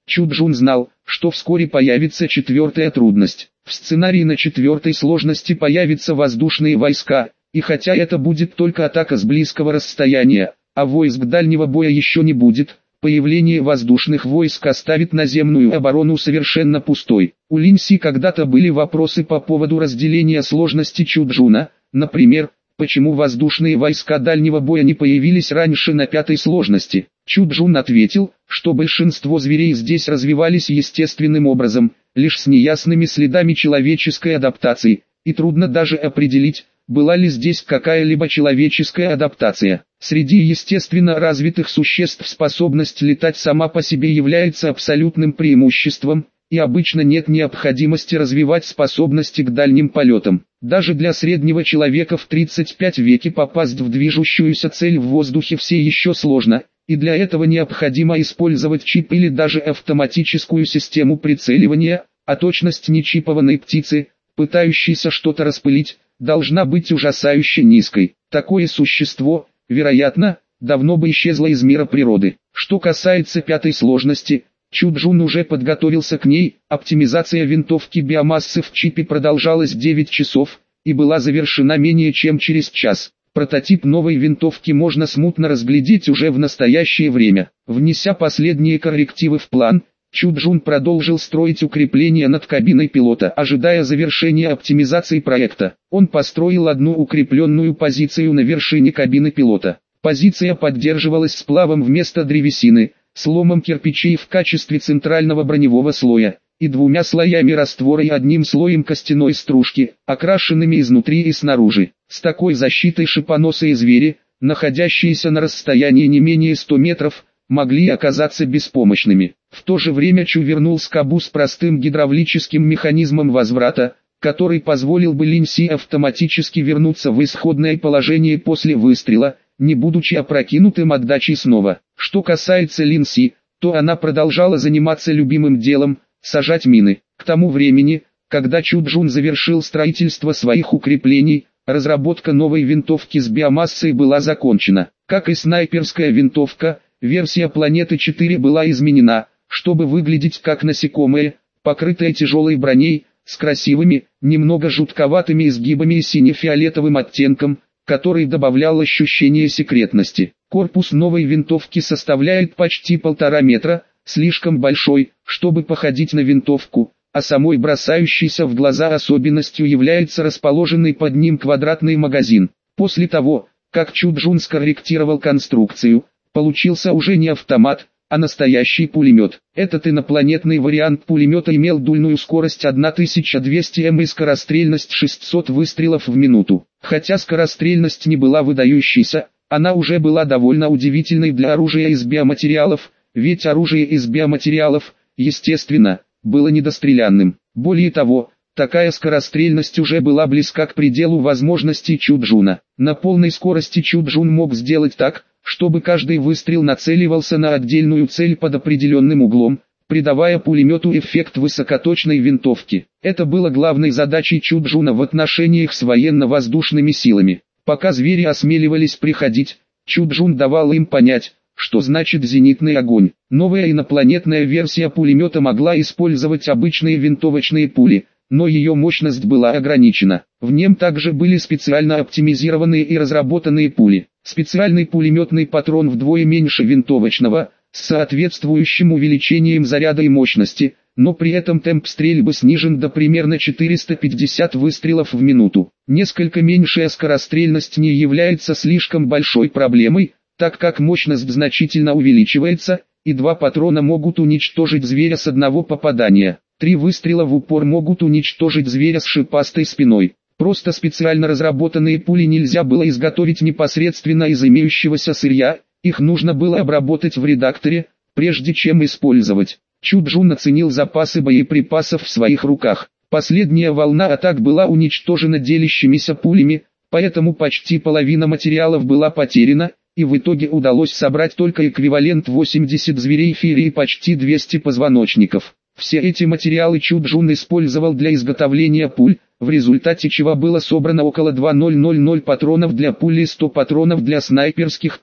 Чуджун знал, что вскоре появится четвертая трудность. В сценарии на четвертой сложности появятся воздушные войска, и хотя это будет только атака с близкого расстояния, а войск дальнего боя еще не будет, появление воздушных войск оставит наземную оборону совершенно пустой. У Линси когда-то были вопросы по поводу разделения сложности Чуджуна, например, почему воздушные войска дальнего боя не появились раньше на пятой сложности. Чуджун ответил, что большинство зверей здесь развивались естественным образом, лишь с неясными следами человеческой адаптации, и трудно даже определить, была ли здесь какая-либо человеческая адаптация. Среди естественно развитых существ способность летать сама по себе является абсолютным преимуществом, и обычно нет необходимости развивать способности к дальним полетам. Даже для среднего человека в тридцать пятом веке попасть в движущуюся цель в воздухе все еще сложно, и для этого необходимо использовать чип или даже автоматическую систему прицеливания, а точность нечипованной птицы, пытающейся что-то распылить, должна быть ужасающе низкой. Такое существо, вероятно, давно бы исчезло из мира природы. Что касается пятой сложности, Чуджун уже подготовился к ней. Оптимизация винтовки биомассы в чипе продолжалась девять часов, и была завершена менее чем через час. Прототип новой винтовки можно смутно разглядеть уже в настоящее время. Внеся последние коррективы в план, Чуджун продолжил строить укрепления над кабиной пилота, ожидая завершения оптимизации проекта. Он построил одну укрепленную позицию на вершине кабины пилота. Позиция поддерживалась сплавом вместо древесины, сломом кирпичей в качестве центрального броневого слоя, и двумя слоями раствора и одним слоем костяной стружки, окрашенными изнутри и снаружи. С такой защитой шипоносые звери, находящиеся на расстоянии не менее ста метров, могли оказаться беспомощными. В то же время Чу вернул скобу с простым гидравлическим механизмом возврата, который позволил бы Линси автоматически вернуться в исходное положение после выстрела, не будучи опрокинутым отдачей снова. Что касается Линси, то она продолжала заниматься любимым делом – сажать мины. К тому времени, когда Чуджун завершил строительство своих укреплений, разработка новой винтовки с биомассой была закончена. Как и снайперская винтовка, версия Планеты четыре была изменена, чтобы выглядеть как насекомое, покрытое тяжелой броней, с красивыми, немного жутковатыми изгибами и сине-фиолетовым оттенком, который добавлял ощущение секретности. Корпус новой винтовки составляет почти полтора метра, слишком большой, чтобы походить на винтовку, а самой бросающейся в глаза особенностью является расположенный под ним квадратный магазин. После того, как Чуджун скорректировал конструкцию, получился уже не автомат, а настоящий пулемет. Этот инопланетный вариант пулемета имел дульную скорость тысяча двести мм и скорострельность шестьсот выстрелов в минуту. Хотя скорострельность не была выдающейся, она уже была довольно удивительной для оружия из биоматериалов, ведь оружие из биоматериалов, естественно, было недострелянным. Более того, такая скорострельность уже была близка к пределу возможностей Чуджуна. На полной скорости Чуджун мог сделать так, чтобы каждый выстрел нацеливался на отдельную цель под определенным углом, придавая пулемету эффект высокоточной винтовки. Это было главной задачей Чуджуна в отношениях с военно-воздушными силами. Пока звери осмеливались приходить, Чуджун давал им понять, что значит зенитный огонь. Новая инопланетная версия пулемета могла использовать обычные винтовочные пули, но ее мощность была ограничена. В нем также были специально оптимизированные и разработанные пули. Специальный пулеметный патрон вдвое меньше винтовочного, с соответствующим увеличением заряда и мощности, но при этом темп стрельбы снижен до примерно четырёхсот пятидесяти выстрелов в минуту. Несколько меньшая скорострельность не является слишком большой проблемой, так как мощность значительно увеличивается, и два патрона могут уничтожить зверя с одного попадания. Три выстрела в упор могут уничтожить зверя с шипастой спиной. Просто специально разработанные пули нельзя было изготовить непосредственно из имеющегося сырья, их нужно было обработать в редакторе, прежде чем использовать. Чуджун оценил запасы боеприпасов в своих руках. Последняя волна атак была уничтожена делящимися пулями, поэтому почти половина материалов была потеряна, и в итоге удалось собрать только эквивалент восьмидесяти зверей фири и почти двухсот позвоночников. Все эти материалы Чуджун использовал для изготовления пуль, в результате чего было собрано около двух тысяч патронов для пуль и ста патронов для снайперских пуль.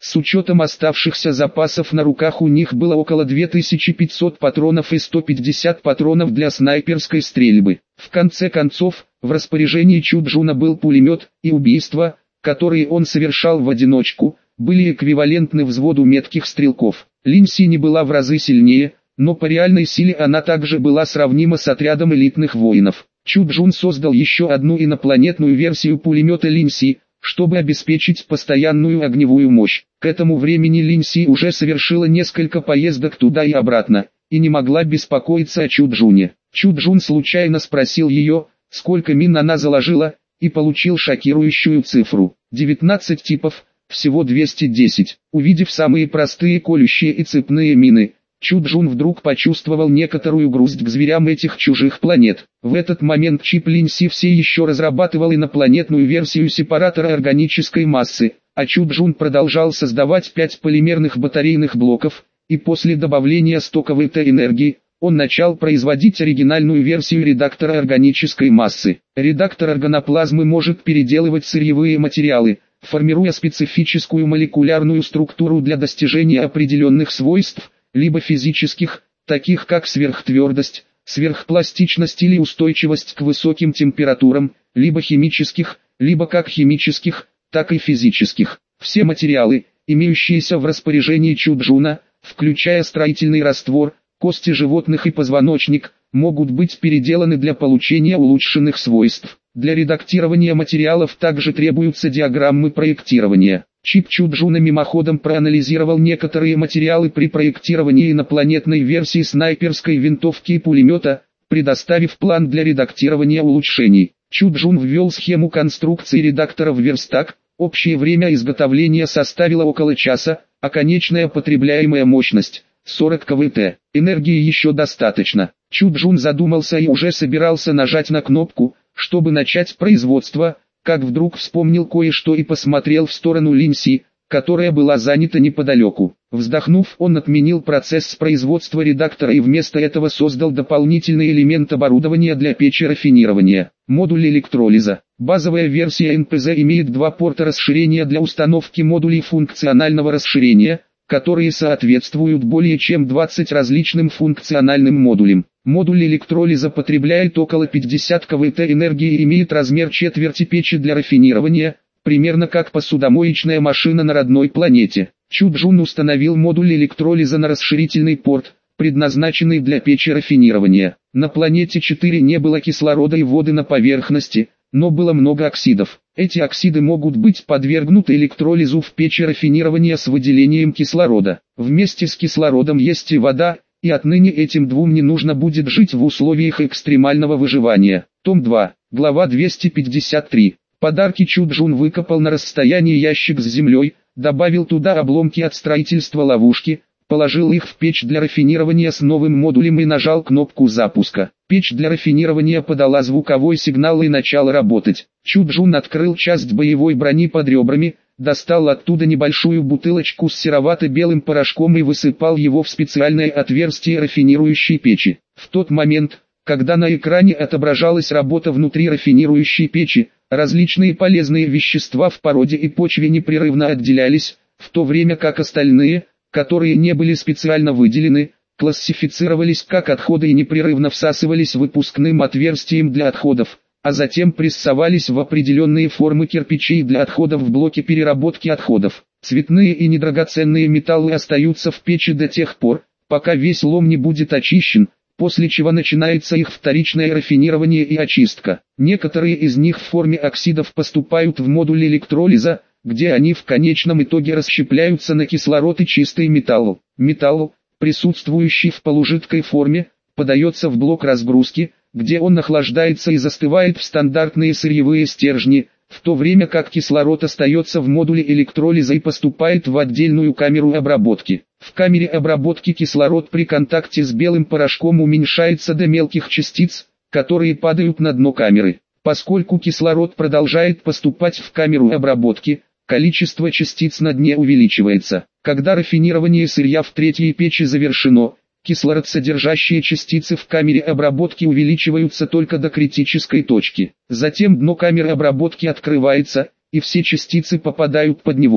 С учетом оставшихся запасов на руках у них было около две тысячи пятьсот патронов и сто пятьдесят патронов для снайперской стрельбы. В конце концов, в распоряжении Чуджуна был пулемет, и убийства, которые он совершал в одиночку, были эквивалентны взводу метких стрелков. Линь Си не была в разы сильнее, но по реальной силе она также была сравнима с отрядом элитных воинов. Чуджун создал еще одну инопланетную версию пулемета Линь Си, чтобы обеспечить постоянную огневую мощь. К этому времени Линь Си уже совершила несколько поездок туда и обратно, и не могла беспокоиться о Чуджуне. Чуджун случайно спросил ее, сколько мин она заложила, и получил шокирующую цифру. девятнадцать типов, всего двести десять. Увидев самые простые колющие и цепные мины, Чуджун вдруг почувствовал некоторую грусть к зверям этих чужих планет. В этот момент чип Линь Си все еще разрабатывал инопланетную версию сепаратора органической массы, а Чуджун продолжал создавать пять полимерных батарейных блоков, и после добавления стоковой Т-энергии, он начал производить оригинальную версию редактора органической массы. Редактор органоплазмы может переделывать сырьевые материалы, формируя специфическую молекулярную структуру для достижения определенных свойств, либо физических, таких как сверхтвердость, сверхпластичность или устойчивость к высоким температурам, либо химических, либо как химических, так и физических. Все материалы, имеющиеся в распоряжении Чуджуна, включая строительный раствор, кости животных и позвоночник, могут быть переделаны для получения улучшенных свойств. Для редактирования материалов также требуются диаграммы проектирования. Чип Чуджуна мимоходом проанализировал некоторые материалы при проектировании инопланетной версии снайперской винтовки и пулемета, предоставив план для редактирования улучшений. Чуджун ввел схему конструкции редактора в верстак, общее время изготовления составило около часа, а конечная потребляемая мощность – сорок киловатт. Энергии еще достаточно. Чуджун задумался и уже собирался нажать на кнопку, чтобы начать производство, как вдруг вспомнил кое-что и посмотрел в сторону Линь Си, которая была занята неподалеку. Вздохнув, он отменил процесс производства редактора и вместо этого создал дополнительный элемент оборудования для печи рафинирования. Модуль электролиза. Базовая версия эн пэ зэ имеет два порта расширения для установки модулей функционального расширения, которые соответствуют более чем двадцати различным функциональным модулям. Модуль электролиза потребляет около пятидесяти киловатт энергии и имеет размер четверти печи для рафинирования, примерно как посудомоечная машина на родной планете. Чуджун установил модуль электролиза на расширительный порт, предназначенный для печи рафинирования. На планете четыре не было кислорода и воды на поверхности, но было много оксидов. Эти оксиды могут быть подвергнуты электролизу в печи рафинирования с выделением кислорода. Вместе с кислородом есть и вода, и отныне этим двум не нужно будет жить в условиях экстремального выживания. Том два, глава двести пятьдесят три. Подарки Чуджун выкопал на расстоянии ящик с землей, добавил туда обломки от строительства ловушки, положил их в печь для рафинирования с новым модулем и нажал кнопку запуска. Печь для рафинирования подала звуковой сигнал и начала работать. Чуджун открыл часть боевой брони под ребрами, достал оттуда небольшую бутылочку с серовато-белым порошком и высыпал его в специальное отверстие рафинирующей печи. В тот момент, когда на экране отображалась работа внутри рафинирующей печи, различные полезные вещества в породе и почве непрерывно отделялись, в то время как остальные, которые не были специально выделены, классифицировались как отходы и непрерывно всасывались выпускным отверстием для отходов, а затем прессовались в определенные формы кирпичей для отходов в блоке переработки отходов. Цветные и недрагоценные металлы остаются в печи до тех пор, пока весь лом не будет очищен, после чего начинается их вторичное рафинирование и очистка. Некоторые из них в форме оксидов поступают в модуль электролиза, где они в конечном итоге расщепляются на кислород и чистый металл. Металл, присутствующий в полужидкой форме, подается в блок разгрузки, где он охлаждается и застывает в стандартные сырьевые стержни, в то время как кислород остается в модуле электролиза и поступает в отдельную камеру обработки. В камере обработки кислород при контакте с белым порошком уменьшается до мелких частиц, которые падают на дно камеры. Поскольку кислород продолжает поступать в камеру обработки, количество частиц на дне увеличивается. Когда рафинирование сырья в третьей печи завершено, кислородсодержащие частицы в камере обработки увеличиваются только до критической точки. Затем дно камеры обработки открывается, и все частицы попадают под него.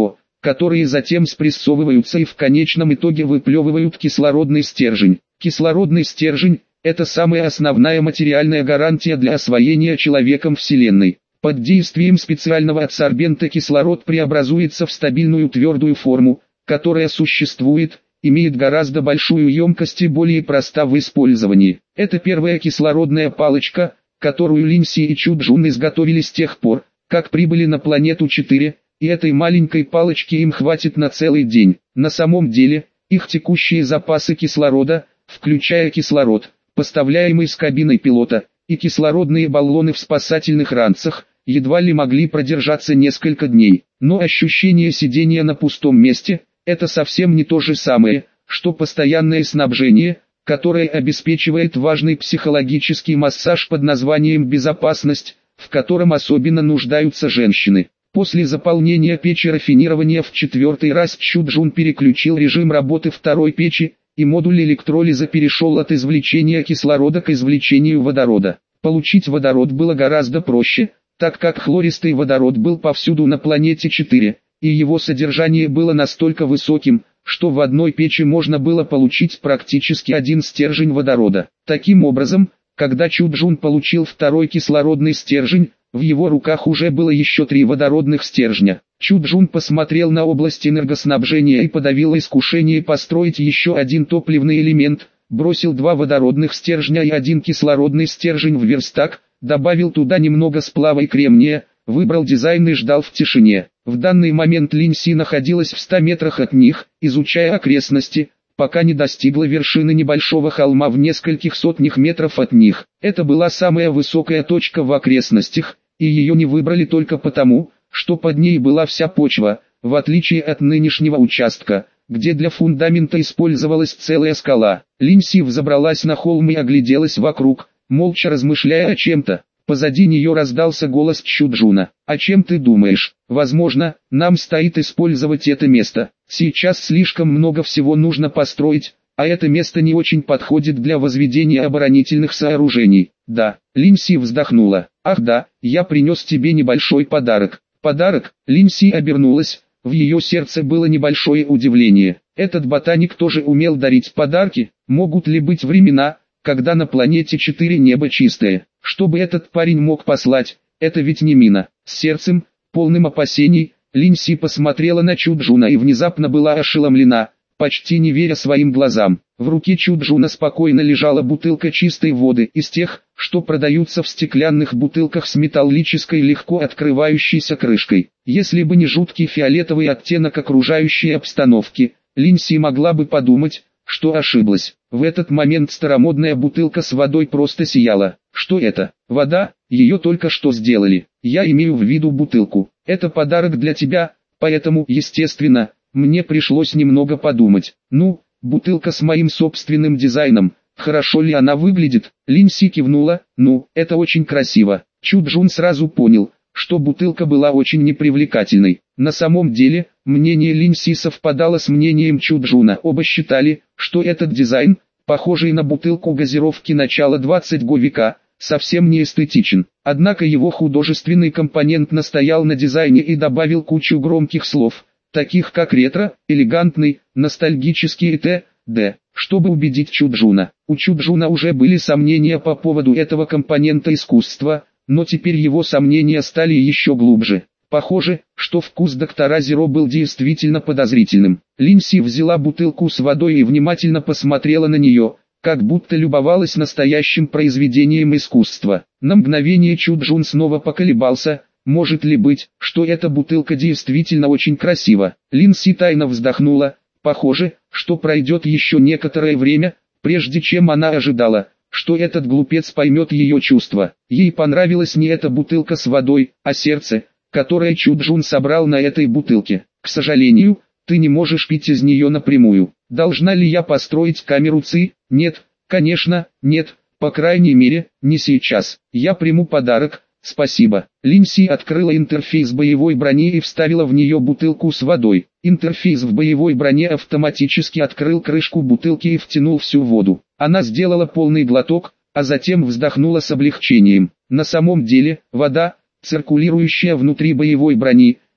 которые затем спрессовываются и в конечном итоге выплевывают кислородный стержень. Кислородный стержень – это самая основная материальная гарантия для освоения человеком Вселенной. Под действием специального адсорбента кислород преобразуется в стабильную твердую форму, которая существует, имеет гораздо большую емкость и более проста в использовании. Это первая кислородная палочка, которую Линси и Чуджун изготовили с тех пор, как прибыли на планету четыре, и этой маленькой палочки им хватит на целый день. На самом деле, их текущие запасы кислорода, включая кислород, поставляемый с кабиной пилота, и кислородные баллоны в спасательных ранцах, едва ли могли продержаться несколько дней. Но ощущение сидения на пустом месте – это совсем не то же самое, что постоянное снабжение, которое обеспечивает важный психологический массаж под названием «безопасность», в котором особенно нуждаются женщины. После заполнения печи рафинирования в четвертый раз Чуджун переключил режим работы второй печи, и модуль электролиза перешел от извлечения кислорода к извлечению водорода. Получить водород было гораздо проще, так как хлористый водород был повсюду на планете четыре, и его содержание было настолько высоким, что в одной печи можно было получить практически один стержень водорода. Таким образом, когда Чуджун получил второй кислородный стержень, в его руках уже было еще три водородных стержня. Чуджун посмотрел на область энергоснабжения и подавил искушение построить еще один топливный элемент, бросил два водородных стержня и один кислородный стержень в верстак, добавил туда немного сплава и кремния, выбрал дизайн и ждал в тишине. В данный момент Линси находилась в ста метрах от них, изучая окрестности, пока не достигла вершины небольшого холма в нескольких сотнях метров от них. Это была самая высокая точка в окрестностях, и ее не выбрали только потому, что под ней была вся почва, в отличие от нынешнего участка, где для фундамента использовалась целая скала. Линси взобралась на холм и огляделась вокруг, молча размышляя о чем-то. Позади нее раздался голос Чуджуна. «О чем ты думаешь? Возможно, нам стоит использовать это место. Сейчас слишком много всего нужно построить, а это место не очень подходит для возведения оборонительных сооружений». «Да», Линси вздохнула. «Ах да, я принес тебе небольшой подарок». «Подарок?» Линси обернулась, в ее сердце было небольшое удивление. Этот ботаник тоже умел дарить подарки? Могут ли быть времена, когда на планете четыре небо чистое? Что бы этот парень мог послать? Это ведь не мина. С сердцем, полным опасений, Линси посмотрела на Чуджуна и внезапно была ошеломлена, почти не веря своим глазам. В руке Чуджуна спокойно лежала бутылка чистой воды из тех, что продаются в стеклянных бутылках с металлической легко открывающейся крышкой. Если бы не жуткий фиолетовый оттенок окружающей обстановки, Линси могла бы подумать, что ошиблась. В этот момент старомодная бутылка с водой просто сияла. Что это? Вода? Ее только что сделали. Я имею в виду бутылку. Это подарок для тебя, поэтому, естественно, мне пришлось немного подумать. Ну, бутылка с моим собственным дизайном. Хорошо ли она выглядит? Линси кивнула. Ну, это очень красиво. Чуджун сразу понял, что бутылка была очень непривлекательной. На самом деле, мнение Линси совпадало с мнением Чуджуна. Оба считали, что этот дизайн, похожий на бутылку газировки начала двадцатого века, совсем не эстетичен. Однако его художественный компонент настоял на дизайне и добавил кучу громких слов, таких как ретро, элегантный, ностальгический и т.д. Чтобы убедить Чуджуна. У Чуджуна уже были сомнения по поводу этого компонента искусства, но теперь его сомнения стали еще глубже. Похоже, что вкус доктора Зеро был действительно подозрительным. Линси взяла бутылку с водой и внимательно посмотрела на нее, как будто любовалась настоящим произведением искусства. На мгновение Чуджун снова поколебался, может ли быть, что эта бутылка действительно очень красива. Линси тайно вздохнула, похоже, что пройдет еще некоторое время, прежде чем она ожидала, что этот глупец поймет ее чувства. Ей понравилась не эта бутылка с водой, а сердце, которое Чуджун собрал на этой бутылке. К сожалению, ты не можешь пить из нее напрямую. Должна ли я построить камеру ЦИ? Нет, конечно, нет, по крайней мере, не сейчас. Я приму подарок, спасибо. Линси открыла интерфейс боевой брони и вставила в нее бутылку с водой. Интерфейс в боевой броне автоматически открыл крышку бутылки и втянул всю воду. Она сделала полный глоток, а затем вздохнула с облегчением. На самом деле, вода, циркулирующая внутри боевой брони,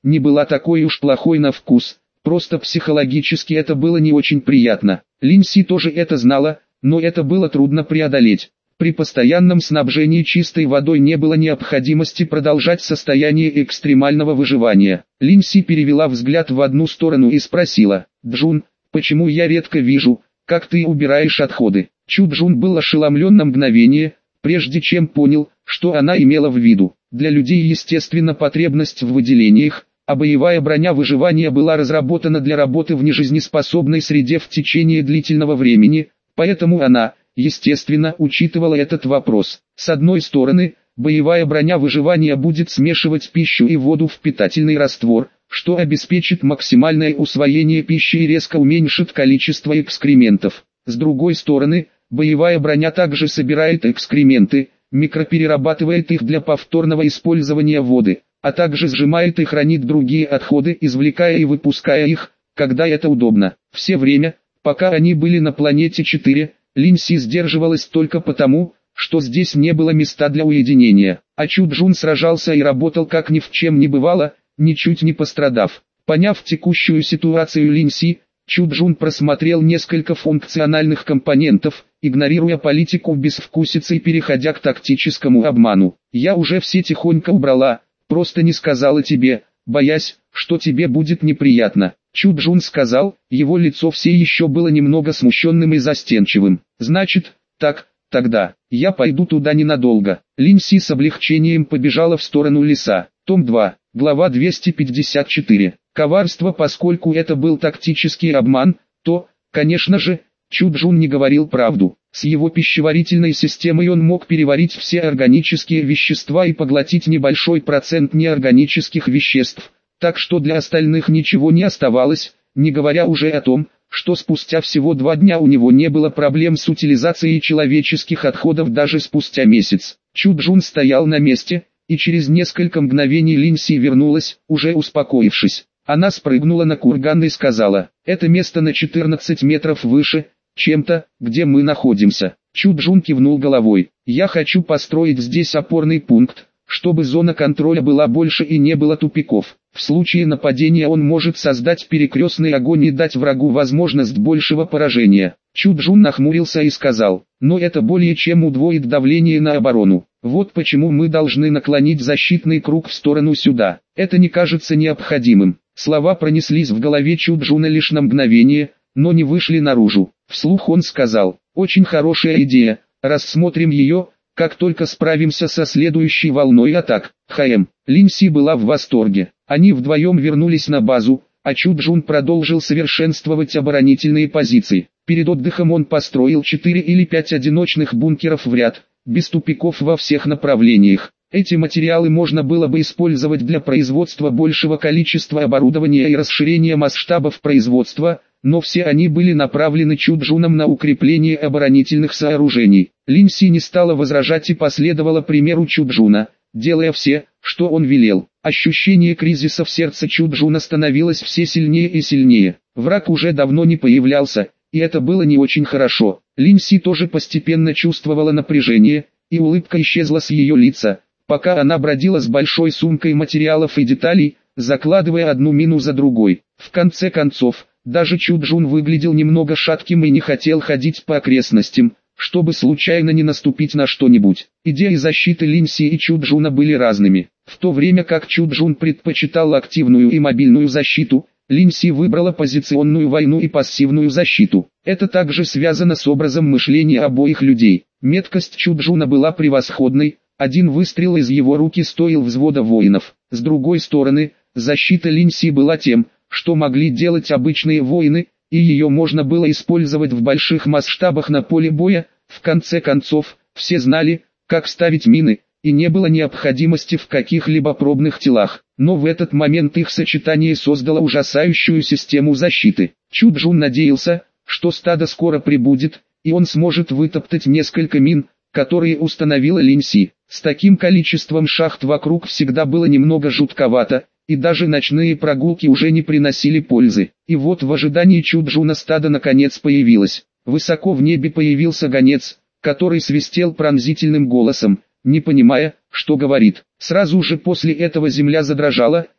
не была такой уж плохой на вкус, просто психологически это было не очень приятно. Линси тоже это знала, но это было трудно преодолеть. При постоянном снабжении чистой водой не было необходимости продолжать состояние экстремального выживания. Линси перевела взгляд в одну сторону и спросила: «Джун, почему я редко вижу, как ты убираешь отходы?» Чу Джун был ошеломлен на мгновение, прежде чем понял, что она имела в виду. Для людей естественна потребность в выделениях, а боевая броня выживания была разработана для работы в нежизнеспособной среде в течение длительного времени, поэтому она, естественно, учитывала этот вопрос. С одной стороны, боевая броня выживания будет смешивать пищу и воду в питательный раствор, что обеспечит максимальное усвоение пищи и резко уменьшит количество экскрементов. С другой стороны, боевая броня также собирает экскременты, микроперерабатывает их для повторного использования воды, а также сжимает и хранит другие отходы, извлекая и выпуская их, когда это удобно. Все время, пока они были на планете четыре, Линси сдерживалась только потому, что здесь не было места для уединения, а Чу Джун сражался и работал как ни в чем не бывало, ничуть не пострадав. Поняв текущую ситуацию Линси, Чу Джун просмотрел несколько функциональных компонентов, игнорируя политику безвкусицы и переходя к тактическому обману. «Я уже все тихонько убрала, просто не сказала тебе, боясь, что тебе будет неприятно». Чу Джун сказал, его лицо все еще было немного смущенным и застенчивым. «Значит, так, тогда, я пойду туда ненадолго». Линси с облегчением побежала в сторону леса. Том два, глава двести пятьдесят четыре. Коварство. Поскольку это был тактический обман, то, конечно же, Чу Джун не говорил правду. С его пищеварительной системой он мог переварить все органические вещества и поглотить небольшой процент неорганических веществ, так что для остальных ничего не оставалось, не говоря уже о том, что спустя всего два дня у него не было проблем с утилизацией человеческих отходов даже спустя месяц. Чу Джун стоял на месте, и через несколько мгновений Линси вернулась, уже успокоившись. Она спрыгнула на курган и сказала: «Это место на четырнадцать метров выше, чем-то, где мы находимся». Чу Джун кивнул головой. «Я хочу построить здесь опорный пункт, чтобы зона контроля была больше и не было тупиков. В случае нападения он может создать перекрестный огонь и дать врагу возможность большего поражения». Чу Джун нахмурился и сказал: «Но это более чем удвоит давление на оборону. Вот почему мы должны наклонить защитный круг в сторону сюда. Это не кажется необходимым». Слова пронеслись в голове Чу Джуна лишь на мгновение, но не вышли наружу. Вслух он сказал: «Очень хорошая идея, рассмотрим ее, как только справимся со следующей волной атак». ХМ. Линси была в восторге. Они вдвоем вернулись на базу, а Чу Джун продолжил совершенствовать оборонительные позиции. Перед отдыхом он построил четыре или пять одиночных бункеров в ряд, без тупиков во всех направлениях. Эти материалы можно было бы использовать для производства большего количества оборудования и расширения масштабов производства, но все они были направлены Чу Джуном на укрепление оборонительных сооружений. Линси не стала возражать и последовала примеру Чу Джуна, делая все, что он велел. Ощущение кризиса в сердце Чу Джуна становилось все сильнее и сильнее. Враг уже давно не появлялся, и это было не очень хорошо. Линси тоже постепенно чувствовала напряжение, и улыбка исчезла с ее лица, пока она бродила с большой сумкой материалов и деталей, закладывая одну мину за другой. В конце концов, даже Чу Джун выглядел немного шатким и не хотел ходить по окрестностям, чтобы случайно не наступить на что-нибудь. Идеи защиты Линси и Чу Джуна были разными. В то время как Чу Джун предпочитал активную и мобильную защиту, Линси выбрала позиционную войну и пассивную защиту. Это также связано с образом мышления обоих людей. Меткость Чу Джуна была превосходной, один выстрел из его руки стоил взвода воинов. С другой стороны, защита Линси была тем, что могли делать обычные воины, и ее можно было использовать в больших масштабах на поле боя. В конце концов, все знали, как ставить мины, и не было необходимости в каких-либо пробных телах. Но в этот момент их сочетание создало ужасающую систему защиты. Чу Джун надеялся, что стадо скоро прибудет, и он сможет вытоптать несколько мин, которые установила Линси. С таким количеством шахт вокруг всегда было немного жутковато, и даже ночные прогулки уже не приносили пользы. И вот в ожидании Чу Джуна стадо наконец появилось. Высоко в небе появился гонец, который свистел пронзительным голосом, не понимая, что говорит. Сразу же после этого земля задрожала,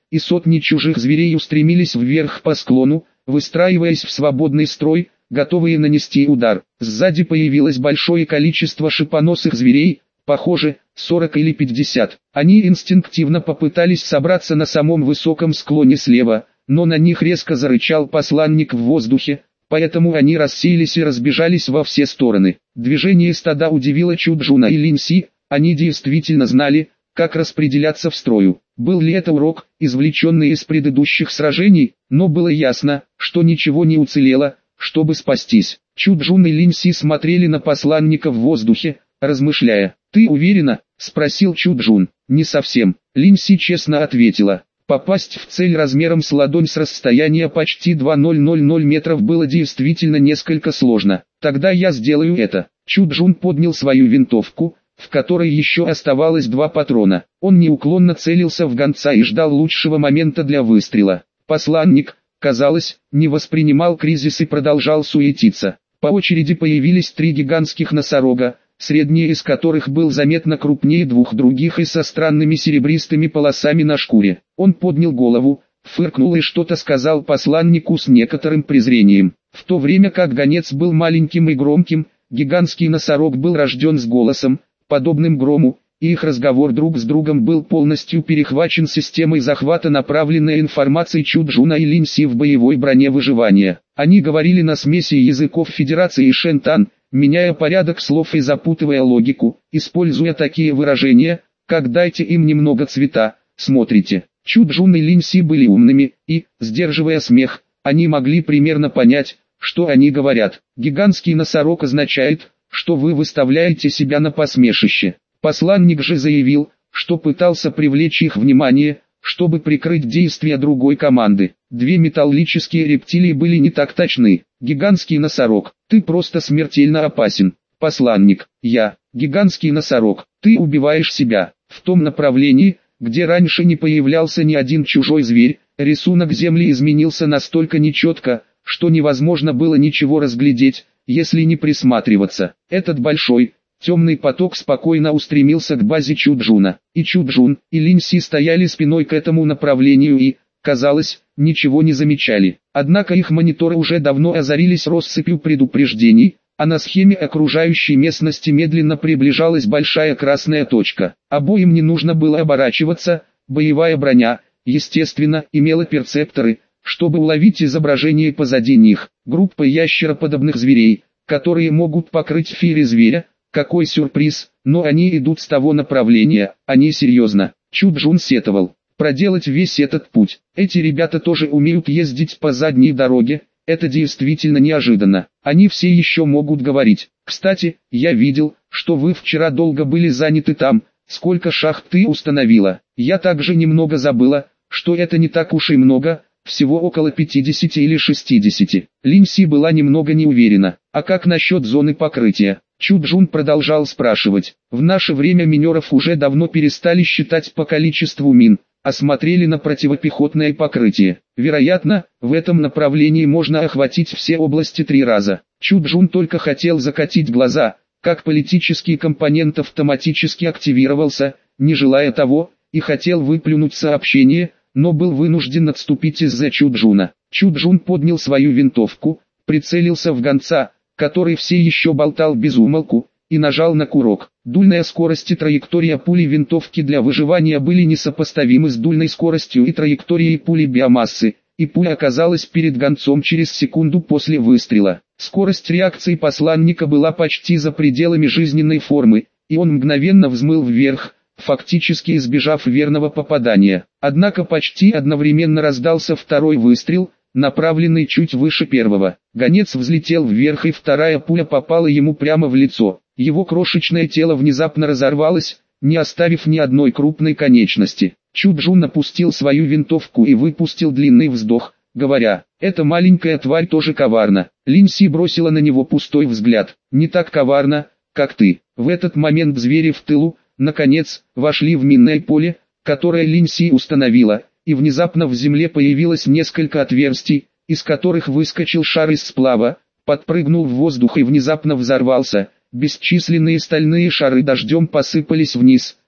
и сотни чужих зверей устремились вверх по склону, выстраиваясь в свободный строй, готовые нанести удар. Сзади появилось большое количество шипоносых зверей, похоже, сорок или пятьдесят. Они инстинктивно попытались собраться на самом высоком склоне слева, но на них резко зарычал посланник в воздухе, поэтому они рассеялись и разбежались во все стороны. Движение стада удивило Чуджуна и Линси, они действительно знали, как распределяться в строю. Был ли это урок, извлеченный из предыдущих сражений, но было ясно, что ничего не уцелело, чтобы спастись. Чуджун и Линси смотрели на посланника в воздухе, размышляя. «Ты уверена?» – спросил Чуджун. «Не совсем», – Линси честно ответила. Попасть в цель размером с ладонь с расстояния почти две тысячи метров было действительно несколько сложно. «Тогда я сделаю это». Чуджун поднял свою винтовку, в которой еще оставалось два патрона. Он неуклонно целился в гонца и ждал лучшего момента для выстрела. Посланник, казалось, не воспринимал кризис и продолжал суетиться. По очереди появились три гигантских носорога, средний из которых был заметно крупнее двух других и со странными серебристыми полосами на шкуре. Он поднял голову, фыркнул и что-то сказал посланнику с некоторым презрением. В то время как гонец был маленьким и громким, гигантский носорог был рожден с голосом, подобным грому, и их разговор друг с другом был полностью перехвачен системой захвата направленной информации Чуджуна и Линси в боевой броне выживания. Они говорили на смеси языков Федерации и Шентан, меняя порядок слов и запутывая логику, используя такие выражения, как «дайте им немного цвета», «смотрите». Чуджун и Линси были умными, и, сдерживая смех, они могли примерно понять, что они говорят. Гигантский носорог означает, что вы выставляете себя на посмешище. Посланник же заявил, что пытался привлечь их внимание, чтобы прикрыть действия другой команды. Две металлические рептилии были не так точны. Гигантский носорог, ты просто смертельно опасен. Посланник, я, гигантский носорог, ты убиваешь себя. В том направлении, где раньше не появлялся ни один чужой зверь, рисунок земли изменился настолько нечетко, что невозможно было ничего разглядеть, если не присматриваться. Этот большой, темный поток спокойно устремился к базе Чуджуна. И Чуджун, и Линси стояли спиной к этому направлению и, казалось, ничего не замечали. Однако их мониторы уже давно озарились россыпью предупреждений, а на схеме окружающей местности медленно приближалась большая красная точка. Обоим не нужно было оборачиваться, боевая броня, естественно, имела перцепторы, чтобы уловить изображение позади них. Группа ящероподобных зверей, которые могут покрыть фири зверя. Какой сюрприз, но они идут с того направления, они серьезно. Чуджун сетовал. Проделать весь этот путь. Эти ребята тоже умеют ездить по задней дороге, это действительно неожиданно. Они все еще могут говорить. Кстати, я видел, что вы вчера долго были заняты там, сколько шахт ты установила. Я также немного забыла, что это не так уж и много, всего около пятидесяти или шестидесяти. Линси была немного не уверена. А как насчет зоны покрытия? Чуджун продолжал спрашивать. В наше время минеров уже давно перестали считать по количеству мин, а смотрели на противопехотное покрытие. Вероятно, в этом направлении можно охватить все области три раза. Чуджун только хотел закатить глаза, как политический компонент автоматически активировался, не желая того, и хотел выплюнуть сообщение, но был вынужден отступить из-за Чуджуна. Чуджун поднял свою винтовку, прицелился в гонца, который все еще болтал без умолку, и нажал на курок. Дульная скорость и траектория пули винтовки для выживания были несопоставимы с дульной скоростью и траекторией пули биомассы, и пуля оказалась перед гонцом через секунду после выстрела. Скорость реакции посланника была почти за пределами жизненной формы, и он мгновенно взмыл вверх, фактически избежав верного попадания. Однако почти одновременно раздался второй выстрел, направленный чуть выше первого. Гонец взлетел вверх, и вторая пуля попала ему прямо в лицо. Его крошечное тело внезапно разорвалось, не оставив ни одной крупной конечности. Чуджун опустил свою винтовку и выпустил длинный вздох, говоря: «Эта маленькая тварь тоже коварна». Линси бросила на него пустой взгляд. «Не так коварна, как ты». В этот момент звери в тылу, наконец, вошли в минное поле, которое Линси установила, и внезапно в земле появилось несколько отверстий, из которых выскочил шар из сплава, подпрыгнул в воздух и внезапно взорвался. Бесчисленные стальные шары дождем посыпались вниз,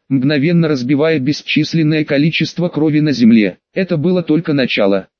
мгновенно разбивая бесчисленное количество крови на земле. Это было только начало.